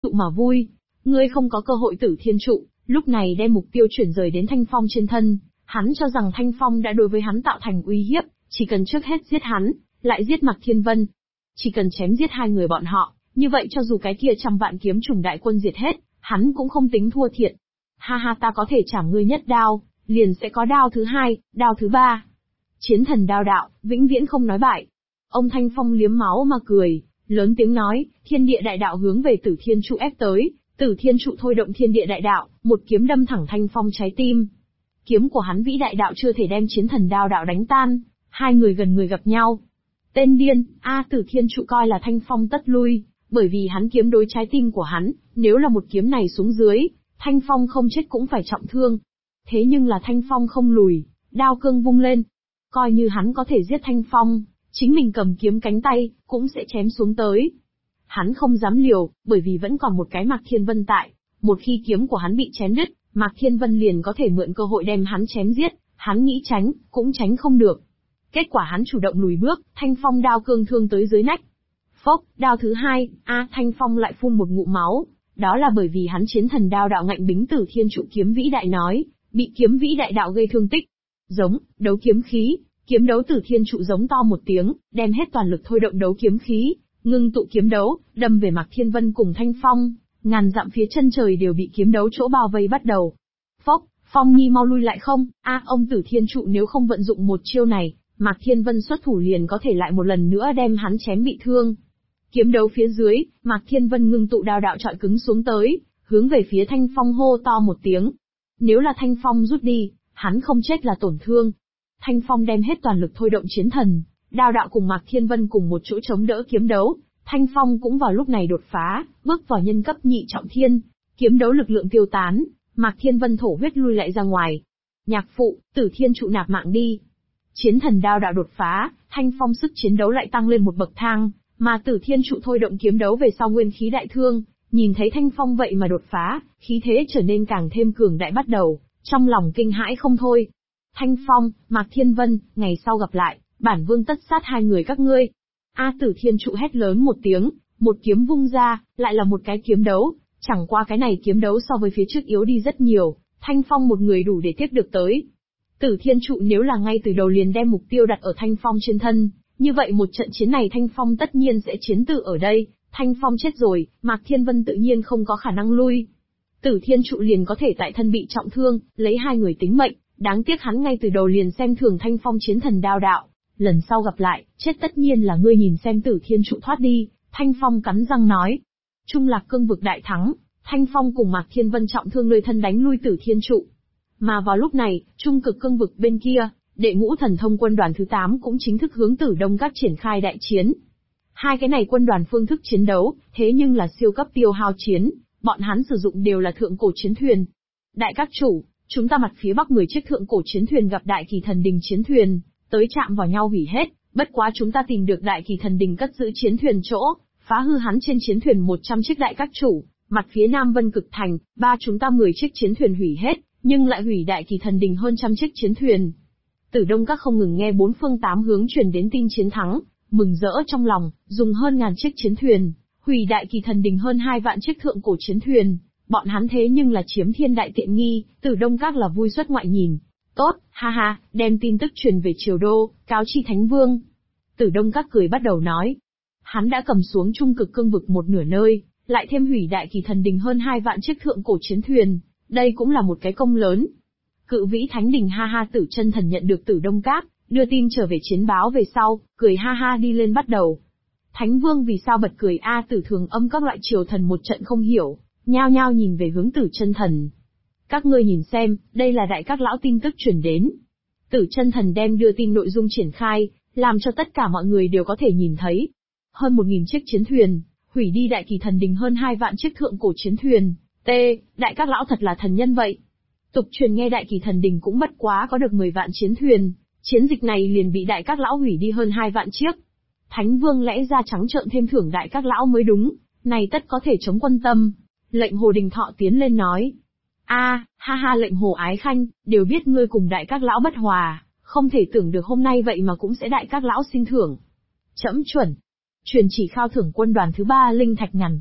trụ mà vui. Ngươi không có cơ hội tử thiên trụ, lúc này đem mục tiêu chuyển rời đến Thanh Phong trên thân. Hắn cho rằng Thanh Phong đã đối với hắn tạo thành uy hiếp, chỉ cần trước hết giết hắn, lại giết Mạc Thiên Vân. Chỉ cần chém giết hai người bọn họ, như vậy cho dù cái kia 100 vạn kiếm trùng đại quân diệt hết, hắn cũng không tính thua thiệt. Ha ha, ta có thể chảm ngươi nhất đao, liền sẽ có đao thứ hai, đao thứ ba. Chiến thần đao đạo, vĩnh viễn không nói bại. Ông Thanh Phong liếm máu mà cười, lớn tiếng nói, thiên địa đại đạo hướng về Tử Thiên trụ ép tới, Tử Thiên trụ thôi động thiên địa đại đạo, một kiếm đâm thẳng Thanh Phong trái tim. Kiếm của hắn vĩ đại đạo chưa thể đem chiến thần đao đạo đánh tan, hai người gần người gặp nhau. Tên điên, Tử Thiên trụ coi là Thanh Phong tất lui, bởi vì hắn kiếm đối trái tim của hắn, nếu là một kiếm này xuống dưới, Thanh Phong không chết cũng phải trọng thương. Thế nhưng là Thanh Phong không lùi, đao cương vung lên. Coi như hắn có thể giết Thanh Phong, chính mình cầm kiếm cánh tay, cũng sẽ chém xuống tới. Hắn không dám liều, bởi vì vẫn còn một cái Mạc Thiên Vân tại. Một khi kiếm của hắn bị chém đứt, Mạc Thiên Vân liền có thể mượn cơ hội đem hắn chém giết, hắn nghĩ tránh, cũng tránh không được. Kết quả hắn chủ động lùi bước, Thanh Phong đao cương thương tới dưới nách. Phốc, đao thứ hai, Thanh Phong lại phun một ngụm máu. Đó là bởi vì hắn chiến thần đao đạo ngạnh bính Tử Thiên trụ kiếm vĩ đại nói, bị kiếm vĩ đại đạo gây thương tích. Giống, đấu kiếm khí, kiếm đấu Tử Thiên trụ giống to một tiếng, đem hết toàn lực thôi động đấu kiếm khí, ngưng tụ kiếm đấu, đâm về Mạc Thiên Vân cùng Thanh Phong, ngàn dặm phía chân trời đều bị kiếm đấu chỗ bao vây bắt đầu. Phốc, Phong Nhi mau lui lại không, ông Tử Thiên trụ nếu không vận dụng một chiêu này, Mạc Thiên Vân xuất thủ liền có thể lại một lần nữa đem hắn chém bị thương. Kiếm đấu phía dưới, Mạc Thiên Vân ngưng tụ đao đạo trọi cứng xuống tới, hướng về phía Thanh Phong hô to một tiếng. Nếu là Thanh Phong rút đi, hắn không chết là tổn thương. Thanh Phong đem hết toàn lực thôi động chiến thần, đao đạo cùng Mạc Thiên Vân cùng một chỗ chống đỡ kiếm đấu. Thanh Phong cũng vào lúc này đột phá, bước vào nhân cấp nhị trọng thiên, kiếm đấu lực lượng tiêu tán, Mạc Thiên Vân thổ huyết lui lại ra ngoài. Nhạc phụ, Tử Thiên trụ nạp mạng đi. Chiến thần đao đạo đột phá, Thanh Phong sức chiến đấu lại tăng lên một bậc thang, mà Tử Thiên trụ thôi động kiếm đấu về sau nguyên khí đại thương, nhìn thấy Thanh Phong vậy mà đột phá, khí thế trở nên càng thêm cường đại bắt đầu, trong lòng kinh hãi không thôi. Thanh Phong, Mạc Thiên Vân, ngày sau gặp lại, bản vương tất sát hai người các ngươi. Tử Thiên trụ hét lớn một tiếng, một kiếm vung ra, lại là một cái kiếm đấu, chẳng qua cái này kiếm đấu so với phía trước yếu đi rất nhiều, Thanh Phong một người đủ để tiếp được tới. Tử Thiên trụ nếu là ngay từ đầu liền đem mục tiêu đặt ở Thanh Phong trên thân, như vậy một trận chiến này Thanh Phong tất nhiên sẽ chiến tử ở đây, Thanh Phong chết rồi, Mạc Thiên Vân tự nhiên không có khả năng lui. Tử Thiên trụ liền có thể tại thân bị trọng thương, lấy hai người tính mệnh, đáng tiếc hắn ngay từ đầu liền xem thường Thanh Phong chiến thần đao đạo. Lần sau gặp lại, chết tất nhiên là ngươi nhìn xem Tử Thiên trụ thoát đi, Thanh Phong cắn răng nói. Trung Lạc Cương vực đại thắng, Thanh Phong cùng Mạc Thiên Vân trọng thương nơi thân đánh lui Tử Thiên trụ. Mà vào lúc này, Trung Cực Cương vực bên kia, Đệ ngũ thần thông quân đoàn thứ 8 cũng chính thức hướng Tử Đông Các triển khai đại chiến. Hai cái này quân đoàn phương thức chiến đấu, thế nhưng là siêu cấp tiêu hao chiến, bọn hắn sử dụng đều là thượng cổ chiến thuyền. Đại các chủ, chúng ta mặt phía bắc 10 chiếc thượng cổ chiến thuyền gặp Đại Kỳ Thần Đình chiến thuyền, tới chạm vào nhau hủy hết, bất quá chúng ta tìm được Đại Kỳ Thần Đình cất giữ chiến thuyền chỗ, phá hư hắn trên chiến thuyền 100 chiếc đại các chủ, mặt phía nam Vân Cực Thành, chúng ta 10 chiếc chiến thuyền hủy hết, nhưng lại hủy Đại Kỳ Thần Đình hơn trăm chiếc chiến thuyền. Tử Đông Các không ngừng nghe bốn phương tám hướng truyền đến tin chiến thắng, mừng rỡ trong lòng, dùng hơn ngàn chiếc chiến thuyền, hủy Đại Kỳ Thần Đình hơn 2 vạn chiếc thượng cổ chiến thuyền, bọn hắn thế nhưng là chiếm thiên đại tiện nghi, Tử Đông Các là vui xuất ngoại nhìn. Tốt, ha ha, đem tin tức truyền về Triều Đô, cáo chi Thánh Vương. Tử Đông Các cười bắt đầu nói. Hắn đã cầm xuống Trung Cực Cương vực một nửa nơi, lại thêm hủy Đại Kỳ Thần Đình hơn 2 vạn chiếc thượng cổ chiến thuyền, đây cũng là một cái công lớn. Cự Vĩ Thánh Đình ha ha Tử Chân Thần nhận được Tử Đông Các, đưa tin trở về chiến báo về sau, cười ha ha đi lên bắt đầu. Thánh Vương vì sao bật cười Tử Thường Âm các loại triều thần một trận không hiểu, nhao nhao nhìn về hướng Tử Chân Thần. Các ngươi nhìn xem, đây là đại các lão tin tức truyền đến. Tử Chân Thần đem đưa tin nội dung triển khai, làm cho tất cả mọi người đều có thể nhìn thấy. Hơn 1000 chiếc chiến thuyền, hủy đi Đại Kỳ Thần Đình hơn 2 vạn chiếc thượng cổ chiến thuyền. Đại các lão thật là thần nhân vậy. Tục truyền nghe Đại Kỳ Thần Đình cũng bất quá có được 10 vạn chiến thuyền, chiến dịch này liền bị đại các lão hủy đi hơn 2 vạn chiếc. Thánh Vương lẽ ra trắng trợn thêm thưởng đại các lão mới đúng, này tất có thể chống quân tâm. Lệnh Hồ Đình Thọ tiến lên nói. Ha ha lệnh Hồ Ái Khanh, đều biết ngươi cùng đại các lão bất hòa, không thể tưởng được hôm nay vậy mà cũng sẽ đại các lão xin thưởng. Trẫm chuẩn. Truyền chỉ khao thưởng quân đoàn thứ 3 linh thạch ngàn vạn,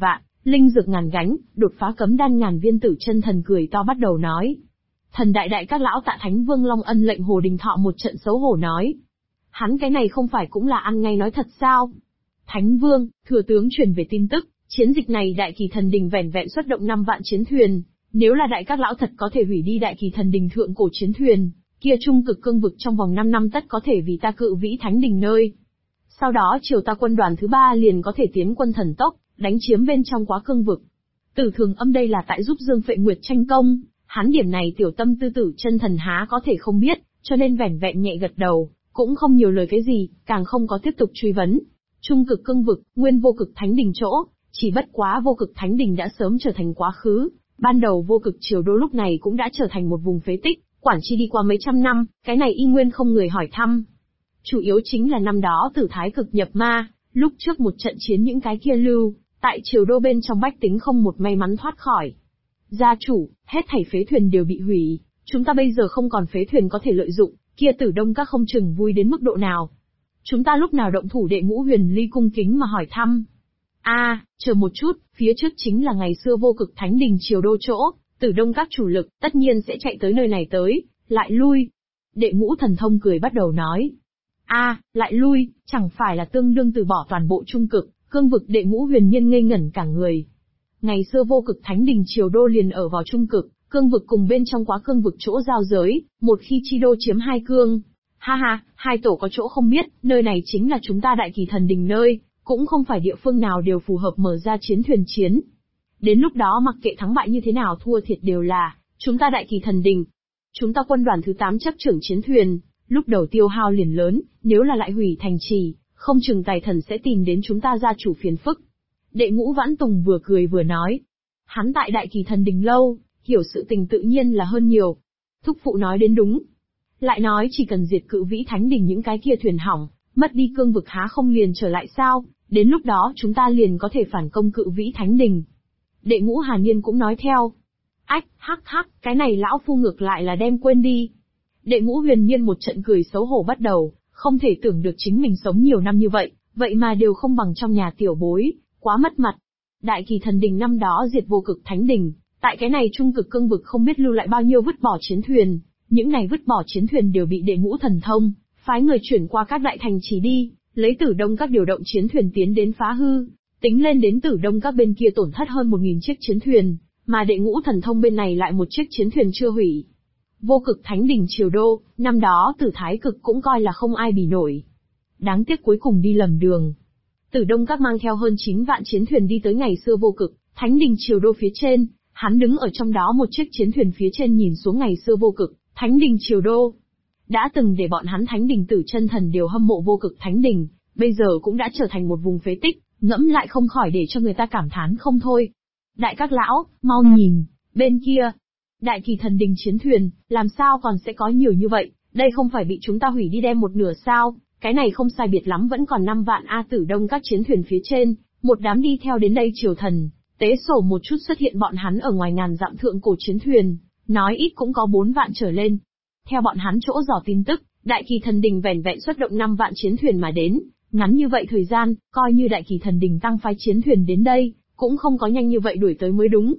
linh dược ngàn gánh, đột phá cấm đan ngàn viên. Tử chân thần cười to bắt đầu nói. Thần đại đại các lão tạ Thánh Vương Long Ân lệnh Hồ Đình Thọ một trận xấu hổ nói. Hắn cái này không phải cũng là ăn ngay nói thật sao? Thánh Vương, thừa tướng truyền về tin tức, chiến dịch này Đại Kỳ Thần Đình vẻn vẹn xuất động 5 vạn chiến thuyền, nếu là đại các lão thật có thể hủy đi Đại Kỳ Thần Đình thượng cổ chiến thuyền, kia trung cực cương vực trong vòng 5 năm tất có thể vì ta cự vĩ thánh đình nơi. Sau đó triều ta quân đoàn thứ 3 liền có thể tiến quân thần tốc, đánh chiếm bên trong quá cương vực. Tử Thường Âm đây là tại giúp Dương Phệ Nguyệt tranh công, hắn điểm này tiểu tâm tư Tử chân thần há có thể không biết, cho nên vẻn vẹn nhẹ gật đầu, cũng không nhiều lời cái gì, càng không có tiếp tục truy vấn. Trung cực cương vực, nguyên vô cực thánh đình chỗ, chỉ bất quá vô cực thánh đình đã sớm trở thành quá khứ, ban đầu vô cực triều đô lúc này cũng đã trở thành một vùng phế tích, quản chi đi qua mấy trăm năm, cái này y nguyên không người hỏi thăm. Chủ yếu chính là năm đó Tử Thái Cực nhập ma, lúc trước một trận chiến những cái kia lưu, tại triều đô bên trong bách tính không một may mắn thoát khỏi. Gia chủ, hết thảy phế thuyền đều bị hủy, chúng ta bây giờ không còn phế thuyền có thể lợi dụng, kia Tử Đông các không chừng vui đến mức độ nào. Chúng ta lúc nào động thủ? Đệ Ngũ Huyền Ly cung kính mà hỏi thăm. Chờ một chút, phía trước chính là ngày xưa vô cực thánh đình triều đô chỗ, Tử Đông các chủ lực, tất nhiên sẽ chạy tới nơi này tới, lại lui. Đệ Ngũ Thần Thông cười bắt đầu nói. Lại lui, chẳng phải là tương đương từ bỏ toàn bộ trung cực, cương vực. Đệ Ngũ Huyền Nhiên ngây ngẩn cả người. Ngày xưa vô cực thánh đình triều đô liền ở vào trung cực, cương vực cùng bên trong quá cương vực chỗ giao giới, một khi chi đô chiếm hai cương. Hai tổ có chỗ không biết, nơi này chính là chúng ta Đại Kỳ Thần Đình nơi, cũng không phải địa phương nào đều phù hợp mở ra chiến thuyền chiến. Đến lúc đó mặc kệ thắng bại như thế nào thua thiệt đều là chúng ta Đại Kỳ Thần Đình. Chúng ta quân đoàn thứ 8 chấp trưởng chiến thuyền, lúc đầu tiêu hao liền lớn, nếu là lại hủy thành trì, không chừng tài thần sẽ tìm đến chúng ta gia chủ phiền phức. Đệ Ngũ Vãn Tùng vừa cười vừa nói. Hắn tại Đại Kỳ Thần Đình lâu, hiểu sự tình tự nhiên là hơn nhiều. Thúc phụ nói đến đúng. Lại nói chỉ cần diệt cự vĩ thánh đình những cái kia thuyền hỏng, mất đi cương vực há không liền trở lại sao, đến lúc đó chúng ta liền có thể phản công cự vĩ thánh đình. Đệ Ngũ Hàn Niên cũng nói theo. Cái này lão phu ngược lại là đem quên đi. Đệ Ngũ Huyền Niên một trận cười xấu hổ bắt đầu, không thể tưởng được chính mình sống nhiều năm như vậy, vậy mà đều không bằng trong nhà tiểu bối, quá mất mặt. Đại Kỳ Thần Đình năm đó diệt vô cực thánh đình, tại cái này trung cực cương vực không biết lưu lại bao nhiêu vứt bỏ chiến thuyền, những này vứt bỏ chiến thuyền đều bị Đệ Ngũ Thần Thông phái người chuyển qua các đại thành trì đi, lấy Tử Đông các điều động chiến thuyền tiến đến phá hư, tính lên đến Tử Đông các bên kia tổn thất hơn 1000 chiếc chiến thuyền, mà Đệ Ngũ Thần Thông bên này lại một chiếc chiến thuyền chưa hủy. Vô cực thánh đình triều đô, năm đó Tử Thái Cực cũng coi là không ai bì nổi. Đáng tiếc cuối cùng đi lầm đường. Tử Đông các mang theo hơn 9 vạn chiến thuyền đi tới ngày xưa vô cực thánh đình triều đô phía trên, hắn đứng ở trong đó một chiếc chiến thuyền phía trên nhìn xuống ngày xưa vô cực thánh đình triều đô. Đã từng để bọn hắn thánh đình Tử chân thần đều hâm mộ vô cực thánh đình, bây giờ cũng đã trở thành một vùng phế tích, ngẫm lại không khỏi để cho người ta cảm thán không thôi. Đại các lão, mau nhìn, bên kia, Đại Kỳ Thần Đình chiến thuyền, làm sao còn sẽ có nhiều như vậy, đây không phải bị chúng ta hủy đi đem một nửa sao, cái này không sai biệt lắm vẫn còn 5 vạn Tử Đông các chiến thuyền phía trên, một đám đi theo đến đây triều thần, tế sổ một chút xuất hiện bọn hắn ở ngoài ngàn dặm thượng cổ chiến thuyền, nói ít cũng có 4 vạn trở lên. Theo bọn hắn chỗ dò tin tức, Đại Kỳ Thần Đình vẻn vẹn xuất động 5 vạn chiến thuyền mà đến, ngắn như vậy thời gian, coi như Đại Kỳ Thần Đình tăng phái chiến thuyền đến đây, cũng không có nhanh như vậy đuổi tới mới đúng.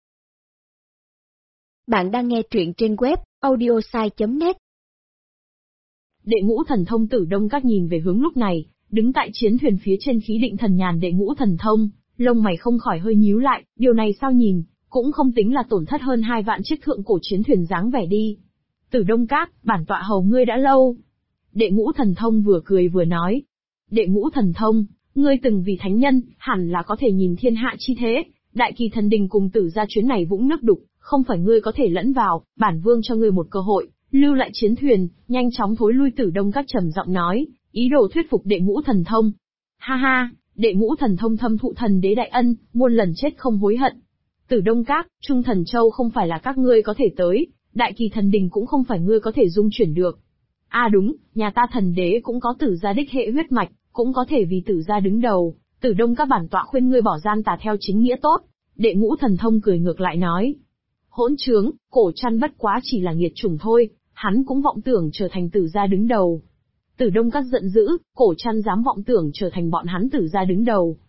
Bạn đang nghe truyện trên web audiosai.net. Đệ Ngũ Thần Thông Tử Đông các nhìn về hướng lúc này, đứng tại chiến thuyền phía trên khí định thần nhàn Đệ Ngũ Thần Thông, lông mày không khỏi hơi nhíu lại, điều này sao nhìn, cũng không tính là tổn thất hơn 2 vạn chiếc thượng cổ chiến thuyền dáng vẻ đi. Tử Đông các, bản tọa hầu ngươi đã lâu. Đệ Ngũ Thần Thông vừa cười vừa nói. Đệ Ngũ Thần Thông, ngươi từng vì thánh nhân, hẳn là có thể nhìn thiên hạ chi thế, Đại Kỳ Thần Đình cùng Tử gia chuyến này vũng nước đục, không phải ngươi có thể lẫn vào, bản vương cho ngươi một cơ hội, lưu lại chiến thuyền, nhanh chóng thối lui. Tử Đông các trầm giọng nói, ý đồ thuyết phục Đệ Ngũ Thần Thông. Đệ Ngũ Thần Thông thâm thụ thần đế đại ân, muôn lần chết không hối hận. Tử Đông các, Trung Thần Châu không phải là các ngươi có thể tới, Đại Kỳ Thần Đình cũng không phải ngươi có thể dung chuyển được. Đúng, nhà ta thần đế cũng có Tử gia đích hệ huyết mạch, cũng có thể vì Tử gia đứng đầu, Tử Đông các bản tọa khuyên ngươi bỏ gian tà theo chính nghĩa tốt. Đệ Ngũ Thần Thông cười ngược lại nói. Hỗn trướng, cổ chăn bất quá chỉ là nghiệt chủng thôi, hắn cũng vọng tưởng trở thành Tử gia đứng đầu. Tử Đông các giận dữ, cổ chăn dám vọng tưởng trở thành bọn hắn Tử gia đứng đầu.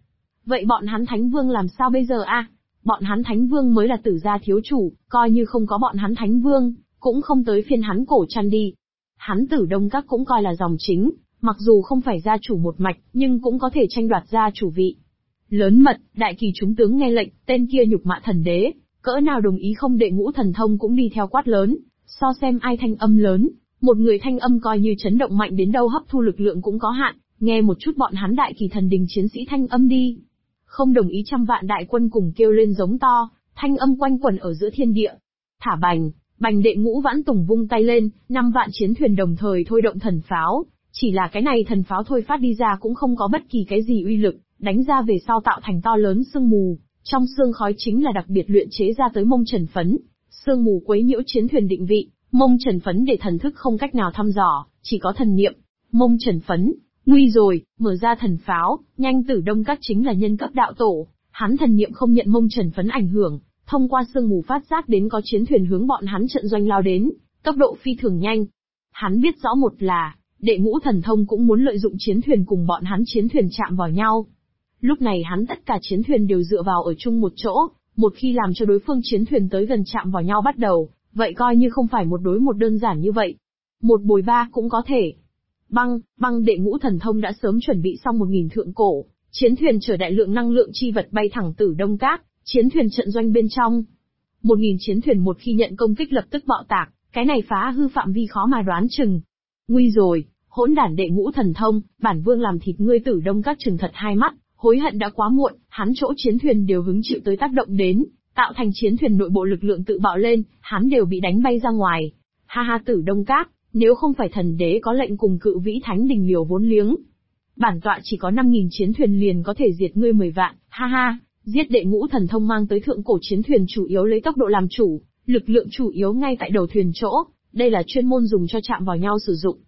Vậy bọn hắn Thánh Vương làm sao bây giờ a? Bọn hắn Thánh Vương mới là Tử gia thiếu chủ, coi như không có bọn hắn Thánh Vương, cũng không tới phiên hắn Cổ Trăn đi. Hắn Tử Đông Các cũng coi là dòng chính, mặc dù không phải gia chủ một mạch, nhưng cũng có thể tranh đoạt gia chủ vị. Lớn mật, đại kỳ chúng tướng nghe lệnh, tên kia nhục mạ thần đế, cỡ nào đồng ý không, Đệ Ngũ Thần Thông cũng đi theo quát lớn, so xem ai thanh âm lớn, một người thanh âm coi như chấn động mạnh đến đâu hấp thu lực lượng cũng có hạn, nghe một chút bọn hắn đại kỳ thần đình chiến sĩ thanh âm đi. Không đồng ý trăm vạn đại quân cùng kêu lên giống to, thanh âm quanh quẩn ở giữa thiên địa. Thả bành, bành Đệ Ngũ Vãn Tùng vung tay lên, 5 vạn chiến thuyền đồng thời thôi động thần pháo, chỉ là cái này thần pháo thôi phát đi ra cũng không có bất kỳ cái gì uy lực, đánh ra về sau tạo thành to lớn sương mù, trong sương khói chính là đặc biệt luyện chế ra tới mông trần phấn. Sương mù quấy nhiễu chiến thuyền định vị, mông trần phấn để thần thức không cách nào thăm dò, chỉ có thần niệm. Mông trần phấn, nguy rồi, mở ra thần pháo, nhanh Tử Đông Các chính là nhân cấp đạo tổ, hắn thần niệm không nhận mông trần phấn ảnh hưởng, thông qua sương mù phát giác đến có chiến thuyền hướng bọn hắn trận doanh lao đến, tốc độ phi thường nhanh. Hắn biết rõ một là, Đệ Ngũ Thần Thông cũng muốn lợi dụng chiến thuyền cùng bọn hắn chiến thuyền chạm vào nhau. Lúc này hắn tất cả chiến thuyền đều dựa vào ở chung một chỗ, một khi làm cho đối phương chiến thuyền tới gần chạm vào nhau bắt đầu, vậy coi như không phải một đối một đơn giản như vậy. Một bồi ba cũng có thể. Băng Đệ Ngũ Thần Thông đã sớm chuẩn bị xong 1000 thượng cổ, chiến thuyền chở đại lượng năng lượng chi vật bay thẳng Tử Đông Các, chiến thuyền trận doanh bên trong. 1000 chiến thuyền một khi nhận công kích lập tức bạo tạc, cái này phá hư phạm vi khó mà đoán chừng. Nguy rồi, hỗn đản Đệ Ngũ Thần Thông, bản vương làm thịt ngươi Tử Đông Các chừng thật hai mắt, hối hận đã quá muộn, hắn chỗ chiến thuyền đều hứng chịu tới tác động đến, tạo thành chiến thuyền nội bộ lực lượng tự bạo lên, hắn đều bị đánh bay ra ngoài. Ha ha Tử Đông Các, nếu không phải thần đế có lệnh cùng Cự Vĩ Thánh Đình liều vốn liếng, bản tọa chỉ có 5000 chiến thuyền liền có thể diệt ngươi 10 vạn, ha ha, giết Đệ Ngũ Thần Thông mang tới thượng cổ chiến thuyền chủ yếu lấy tốc độ làm chủ, lực lượng chủ yếu ngay tại đầu thuyền chỗ, đây là chuyên môn dùng cho chạm vào nhau sử dụng.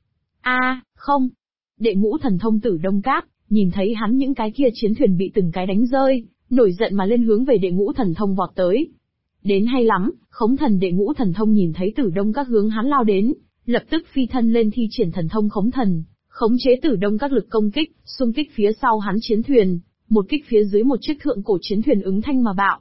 Không. Đệ Ngũ Thần Thông Tử Đông Các, nhìn thấy hắn những cái kia chiến thuyền bị từng cái đánh rơi, nổi giận mà lên hướng về Đệ Ngũ Thần Thông vọt tới. Đến hay lắm, Khống Thần Đệ Ngũ Thần Thông nhìn thấy Tử Đông Các hướng hắn lao đến, lập tức phi thân lên thi triển thần thông Khống Thần, khống chế Tử Đông Các lực công kích, xung kích phía sau hắn chiến thuyền, một kích phía dưới một chiếc thượng cổ chiến thuyền ứng thanh mà bạo.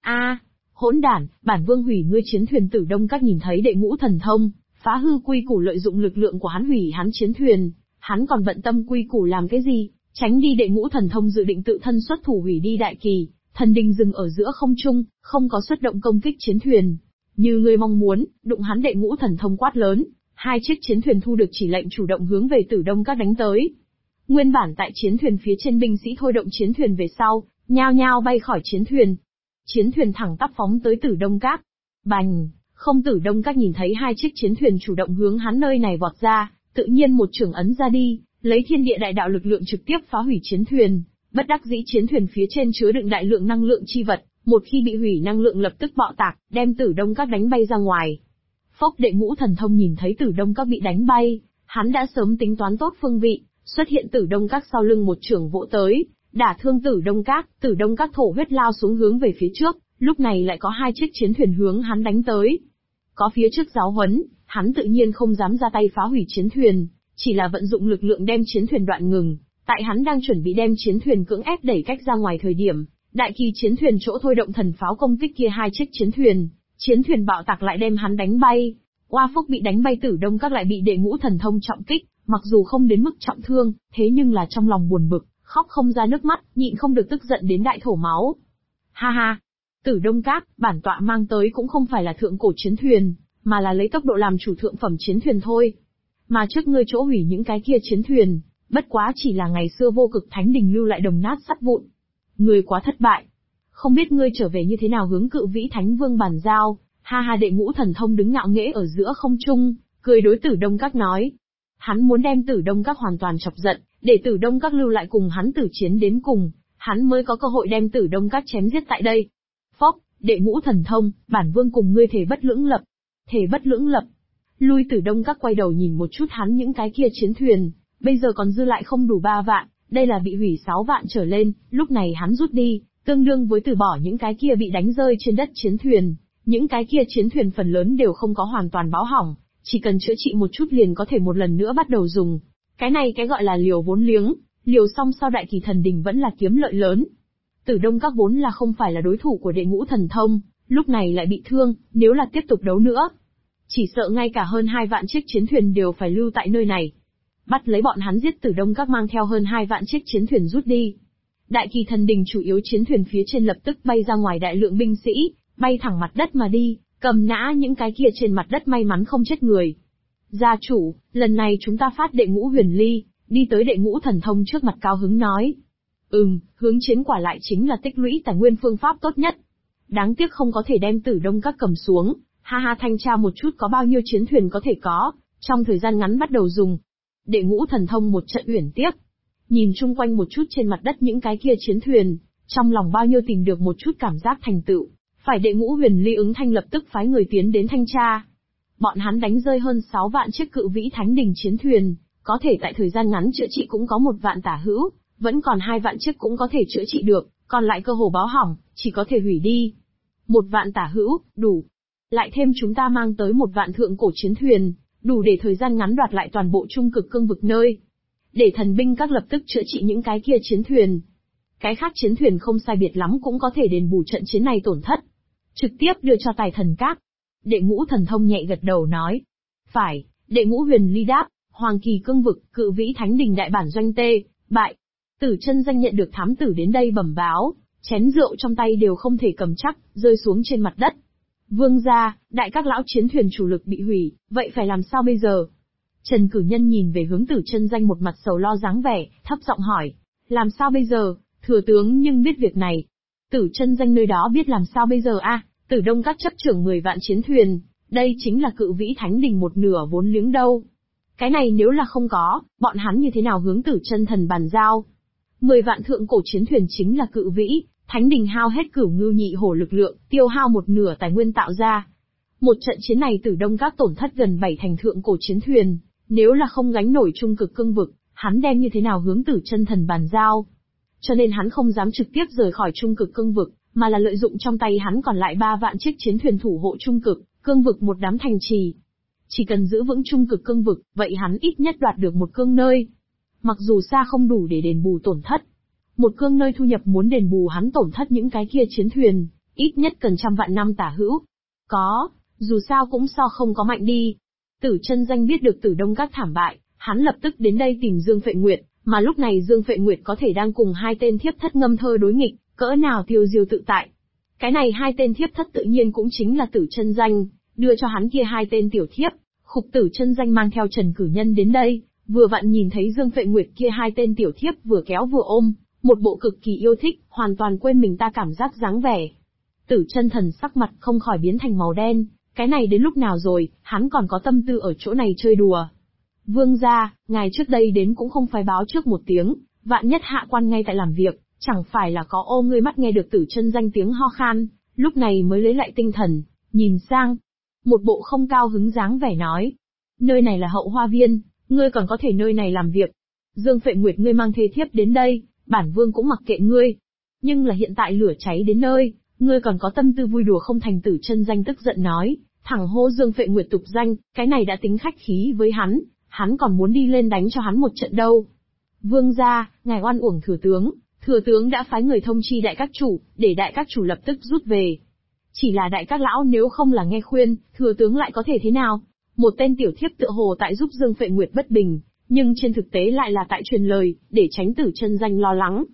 Hỗn đản, bản vương hủy ngươi chiến thuyền. Tử Đông Các nhìn thấy Đệ Ngũ Thần Thông, phá hư quy củ lợi dụng lực lượng của hắn hủy hắn chiến thuyền, hắn còn bận tâm quy củ làm cái gì, tránh đi. Đệ Ngũ Thần Thông dự định tự thân xuất thủ hủy đi đại kỳ, thần đình dừng ở giữa không trung, không có xuất động công kích chiến thuyền. Như ngươi mong muốn, đụng hắn. Đệ Ngũ Thần Thông quát lớn, hai chiếc chiến thuyền thu được chỉ lệnh chủ động hướng về Tử Đông Các đánh tới. Nguyên bản tại chiến thuyền phía trên binh sĩ thôi động chiến thuyền về sau, nhao nhao bay khỏi chiến thuyền. Chiến thuyền thẳng tắp phóng tới Tử Đông Các. Bành, không. Tử Đông Các nhìn thấy hai chiếc chiến thuyền chủ động hướng hắn nơi này vọt ra, tự nhiên một chưởng ấn ra đi, lấy thiên địa đại đạo lực lượng trực tiếp phá hủy chiến thuyền. Bất đắc dĩ chiến thuyền phía trên chứa đựng đại lượng năng lượng chi vật, một khi bị hủy năng lượng lập tức bạo tạc, đem Tử Đông Các đánh bay ra ngoài. Phốc. Đệ Ngũ Thần Thông nhìn thấy Tử Đông Các bị đánh bay, hắn đã sớm tính toán tốt phương vị, xuất hiện Tử Đông Các sau lưng một chưởng vỗ tới, đả thương Tử Đông Các. Tử Đông Các thổ huyết lao xuống hướng về phía trước, lúc này lại có hai chiếc chiến thuyền hướng hắn đánh tới. Có phía trước giáo huấn, hắn tự nhiên không dám ra tay phá hủy chiến thuyền, chỉ là vận dụng lực lượng đem chiến thuyền đoạn ngừng. Tại hắn đang chuẩn bị đem chiến thuyền cưỡng ép đẩy cách ra ngoài thời điểm, đại kỳ chiến thuyền chỗ thôi động thần pháo công kích kia hai chiếc chiến thuyền bạo tạc lại đem hắn đánh bay. Oa phúc, bị đánh bay Tử Đông Các lại bị Đệ Ngũ Thần Thông trọng kích, mặc dù không đến mức trọng thương, thế nhưng là trong lòng buồn bực, khóc không ra nước mắt, nhịn không được tức giận đến đại thổ máu. Ha ha, Tử Đông Các, bản tọa mang tới cũng không phải là thượng cổ chiến thuyền, mà là lấy tốc độ làm chủ thượng phẩm chiến thuyền thôi. Mà trước ngươi chỗ hủy những cái kia chiến thuyền, bất quá chỉ là ngày xưa Vô Cực Thánh Đình lưu lại đồng nát sắt vụn. Ngươi quá thất bại. Không biết ngươi trở về như thế nào hướng Cự Vĩ Thánh Vương bàn giao. Ha ha. Đệ Ngũ Thần Thông đứng ngạo nghễ ở giữa không trung, cười đối Tử Đông Các nói. Hắn muốn đem Tử Đông Các hoàn toàn chọc giận, để Tử Đông Các lưu lại cùng hắn tử chiến đến cùng, hắn mới có cơ hội đem Tử Đông Các chém giết tại đây. Phốc. Đệ Ngũ Thần Thông, bản vương cùng ngươi thề bất lưỡng lập. Thề bất lưỡng lập. Lui. Tử Đông Các quay đầu nhìn một chút hắn những cái kia chiến thuyền, bây giờ còn dư lại không đủ 3 vạn, đây là bị hủy 6 vạn trở lên, lúc này hắn rút đi, tương đương với từ bỏ những cái kia bị đánh rơi trên đất chiến thuyền. Những cái kia chiến thuyền phần lớn đều không có hoàn toàn báo hỏng, chỉ cần chữa trị một chút liền có thể một lần nữa bắt đầu dùng. Cái này cái gọi là liều vốn liếng, liều xong sau đại kỳ thần đình vẫn là kiếm lợi lớn. Tử Đông Các vốn là không phải là đối thủ của Đệ Ngũ Thần Thông, lúc này lại bị thương, nếu là tiếp tục đấu nữa, chỉ sợ ngay cả hơn 2 vạn chiếc chiến thuyền đều phải lưu tại nơi này. Bắt lấy bọn hắn giết Tử Đông Các mang theo hơn 2 vạn chiếc chiến thuyền rút đi. Đại Kỳ Thần Đình chủ yếu chiến thuyền phía trên lập tức bay ra ngoài đại lượng binh sĩ, bay thẳng mặt đất mà đi, cầm nã những cái kia trên mặt đất may mắn không chết người. Gia chủ, lần này chúng ta phát Đệ Ngũ Huyền Ly, đi tới Đệ Ngũ Thần Thông trước mặt cao hứng nói. Hướng chiến quả lại chính là tích lũy tài nguyên phương pháp tốt nhất. Đáng tiếc không có thể đem Tử Đông Các cầm xuống, ha thanh tra một chút có bao nhiêu chiến thuyền có thể có, trong thời gian ngắn bắt đầu dùng. Đệ Ngũ Thần Thông một trận uyển tiếc. Nhìn chung quanh một chút trên mặt đất những cái kia chiến thuyền, trong lòng bao nhiêu tìm được một chút cảm giác thành tựu. Phải Đệ Ngũ Huyền Ly ứng thanh lập tức phái người tiến đến thanh tra. Bọn hắn đánh rơi hơn 6 vạn chiếc Cự Vĩ Thánh Đình chiến thuyền, có thể tại thời gian ngắn chữa trị cũng có 1 vạn tả hữu, vẫn còn 2 vạn chiếc cũng có thể chữa trị được, còn lại cơ hồ báo hỏng, chỉ có thể hủy đi. 1 vạn tả hữu, đủ. Lại thêm chúng ta mang tới 1 vạn thượng cổ chiến thuyền, đủ để thời gian ngắn đoạt lại toàn bộ Trung Cực Cương vực nơi. Để Thần Binh Các lập tức chữa trị những cái kia chiến thuyền. Cái khác chiến thuyền không sai biệt lắm cũng có thể đền bù trận chiến này tổn thất. Trực tiếp đưa cho Tài Thần Các. Đệ Ngũ Thần Thông nhẹ gật đầu nói. Phải, Đệ Ngũ Huyền Ly đáp, Hoàng Kỳ Cương vực, Cự Vĩ Thánh Đình đại bản doanh tê, bại. Tử Chân Danh nhận được thám tử đến đây bẩm báo, chén rượu trong tay đều không thể cầm chắc, rơi xuống trên mặt đất. Vương gia, đại các lão chiến thuyền chủ lực bị hủy, vậy phải làm sao bây giờ? Trần Cử Nhân nhìn về hướng Tử Chân Danh một mặt sầu lo dáng vẻ, thấp giọng hỏi, làm sao bây giờ, thừa tướng nhưng biết việc này. Tử Chân Danh nơi đó biết làm sao bây giờ a? Tử Đông Các chấp trưởng 10 vạn chiến thuyền, đây chính là Cự Vĩ Thánh Đình một nửa vốn liếng đâu. Cái này nếu là không có, bọn hắn như thế nào hướng Tử Chân Thần bàn giao? 10 vạn thượng cổ chiến thuyền chính là Cự Vĩ Thánh Đình hao hết Cửu Ngưu Nhị Hổ lực lượng, tiêu hao một nửa tài nguyên tạo ra. Một trận chiến này Tử Đông Các tổn thất gần 7 thành thượng cổ chiến thuyền, nếu là không gánh nổi Trung Cực Cương vực, hắn đem như thế nào hướng Tử Chân Thần bàn giao? Cho nên hắn không dám trực tiếp rời khỏi Trung Cực Cương vực, mà là lợi dụng trong tay hắn còn lại 3 vạn chiếc chiến thuyền thủ hộ Trung Cực Cương vực một đám thành trì. Chỉ cần giữ vững Trung Cực Cương vực, vậy hắn ít nhất đoạt được một cương nơi. Mặc dù xa không đủ để đền bù tổn thất, một cương nơi thu nhập muốn đền bù hắn tổn thất những cái kia chiến thuyền, ít nhất cần 100 vạn năm tả hữu. Có, dù sao cũng so không có mạnh đi. Tử Chân Danh biết được Tử Đông Các thảm bại, hắn lập tức đến đây tìm Dương Phệ Nguyệt, mà lúc này Dương Phệ Nguyệt có thể đang cùng 2 tên thiếp thất ngâm thơ đối nghịch, cỡ nào tiêu diêu tự tại. Cái này 2 tên thiếp thất tự nhiên cũng chính là Tử Chân Danh, đưa cho hắn kia 2 tên tiểu thiếp. Khục Tử Chân Danh mang theo Trần Cử Nhân đến đây, vừa vặn nhìn thấy Dương Phệ Nguyệt kia 2 tên tiểu thiếp vừa kéo vừa ôm, một bộ cực kỳ yêu thích, hoàn toàn quên mình ta cảm giác dáng vẻ. Tử Chân Thần sắc mặt không khỏi biến thành màu đen, cái này đến lúc nào rồi, hắn còn có tâm tư ở chỗ này chơi đùa. Vương gia, ngài trước đây đến cũng không phải báo trước một tiếng, vạn nhất hạ quan ngay tại làm việc, chẳng phải là có ô ngươi mắt nghe được Tử Chân Danh tiếng ho khan, lúc này mới lấy lại tinh thần, nhìn sang. Một bộ không cao hứng dáng vẻ nói. Nơi này là hậu hoa viên, ngươi còn có thể nơi này làm việc. Dương Phệ Nguyệt ngươi mang thê thiếp đến đây, bản vương cũng mặc kệ ngươi. Nhưng là hiện tại lửa cháy đến nơi, ngươi còn có tâm tư vui đùa không thành. Tử Chân Danh tức giận nói, thẳng hô Dương Phệ Nguyệt tục danh, cái này đã tính khách khí với hắn còn muốn đi lên đánh cho hắn một trận đâu. Vương gia, ngài oan uổng thừa tướng đã phái người thông chi đại các chủ, để đại các chủ lập tức rút về. Chỉ là đại các lão nếu không là nghe khuyên, thừa tướng lại có thể thế nào? Một tên tiểu thiếp tựa hồ tại giúp Dương Phệ Nguyệt bất bình, nhưng trên thực tế lại là tại truyền lời, để tránh Tử Chân Danh lo lắng.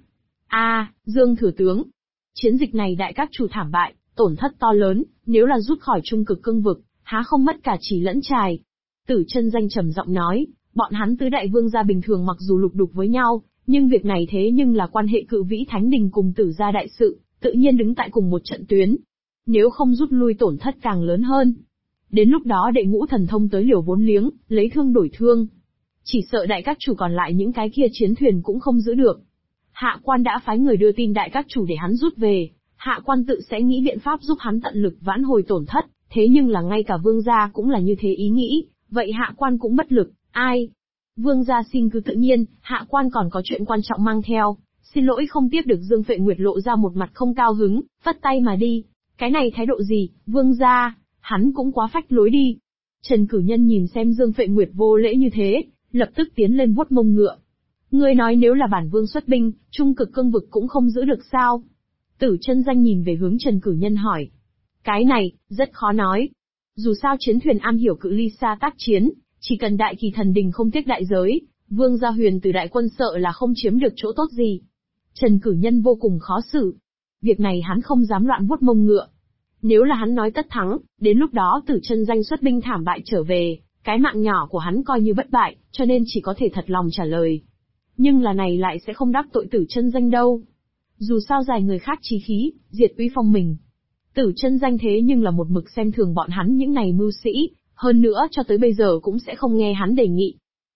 Dương thừa tướng, chiến dịch này đại các chủ thảm bại, tổn thất to lớn, nếu là rút khỏi Trung Cực Cương vực, há không mất cả chỉ lẫn trài. Tử Chân Danh trầm giọng nói, bọn hắn tứ đại vương gia bình thường mặc dù lục đục với nhau, nhưng việc này thế nhưng là quan hệ Cự Vĩ Thánh Đình cùng Tử gia đại sự, tự nhiên đứng tại cùng một trận tuyến. Nếu không rút lui tổn thất càng lớn hơn. Đến lúc đó Đệ Ngũ Thần Thông tới liều vốn liếng, lấy thương đổi thương. Chỉ sợ đại các chủ còn lại những cái kia chiến thuyền cũng không giữ được. Hạ quan đã phái người đưa tin đại các chủ để hắn rút về, hạ quan tự sẽ nghĩ biện pháp giúp hắn tận lực vãn hồi tổn thất, thế nhưng là ngay cả vương gia cũng là như thế ý nghĩ, vậy hạ quan cũng bất lực, ai? Vương gia xin cứ tự nhiên, hạ quan còn có chuyện quan trọng mang theo, xin lỗi không tiếp được. Dương Phệ Nguyệt lộ ra một mặt không cao hứng, phất tay mà đi. Cái này thái độ gì, vương gia, hắn cũng quá phách lối đi. Trần Cử Nhân nhìn xem Dương Phệ Nguyệt vô lễ như thế, lập tức tiến lên vuốt mông ngựa. Ngươi nói nếu là bản vương xuất binh, Trung Cực Cương vực cũng không giữ được sao? Tử Chân Danh nhìn về hướng Trần Cử Nhân hỏi. Cái này, rất khó nói. Dù sao chiến thuyền am hiểu cự ly xa tác chiến, chỉ cần Đại Kỳ Thần Đình không tiếc đại giới, Vương Gia Huyền từ đại quân sợ là không chiếm được chỗ tốt gì. Trần Cử Nhân vô cùng khó xử. Việc này hắn không dám loạn vuốt mông ngựa. Nếu là hắn nói tất thắng, đến lúc đó Tử Chân Danh xuất binh thảm bại trở về, cái mạng nhỏ của hắn coi như bất bại, cho nên chỉ có thể thật lòng trả lời. Nhưng là này lại sẽ không đắc tội Tử Chân Danh đâu. Dù sao giải người khác chí khí, diệt uy phong mình. Tử Chân Danh thế nhưng là một mực xem thường bọn hắn những này mưu sĩ, hơn nữa cho tới bây giờ cũng sẽ không nghe hắn đề nghị.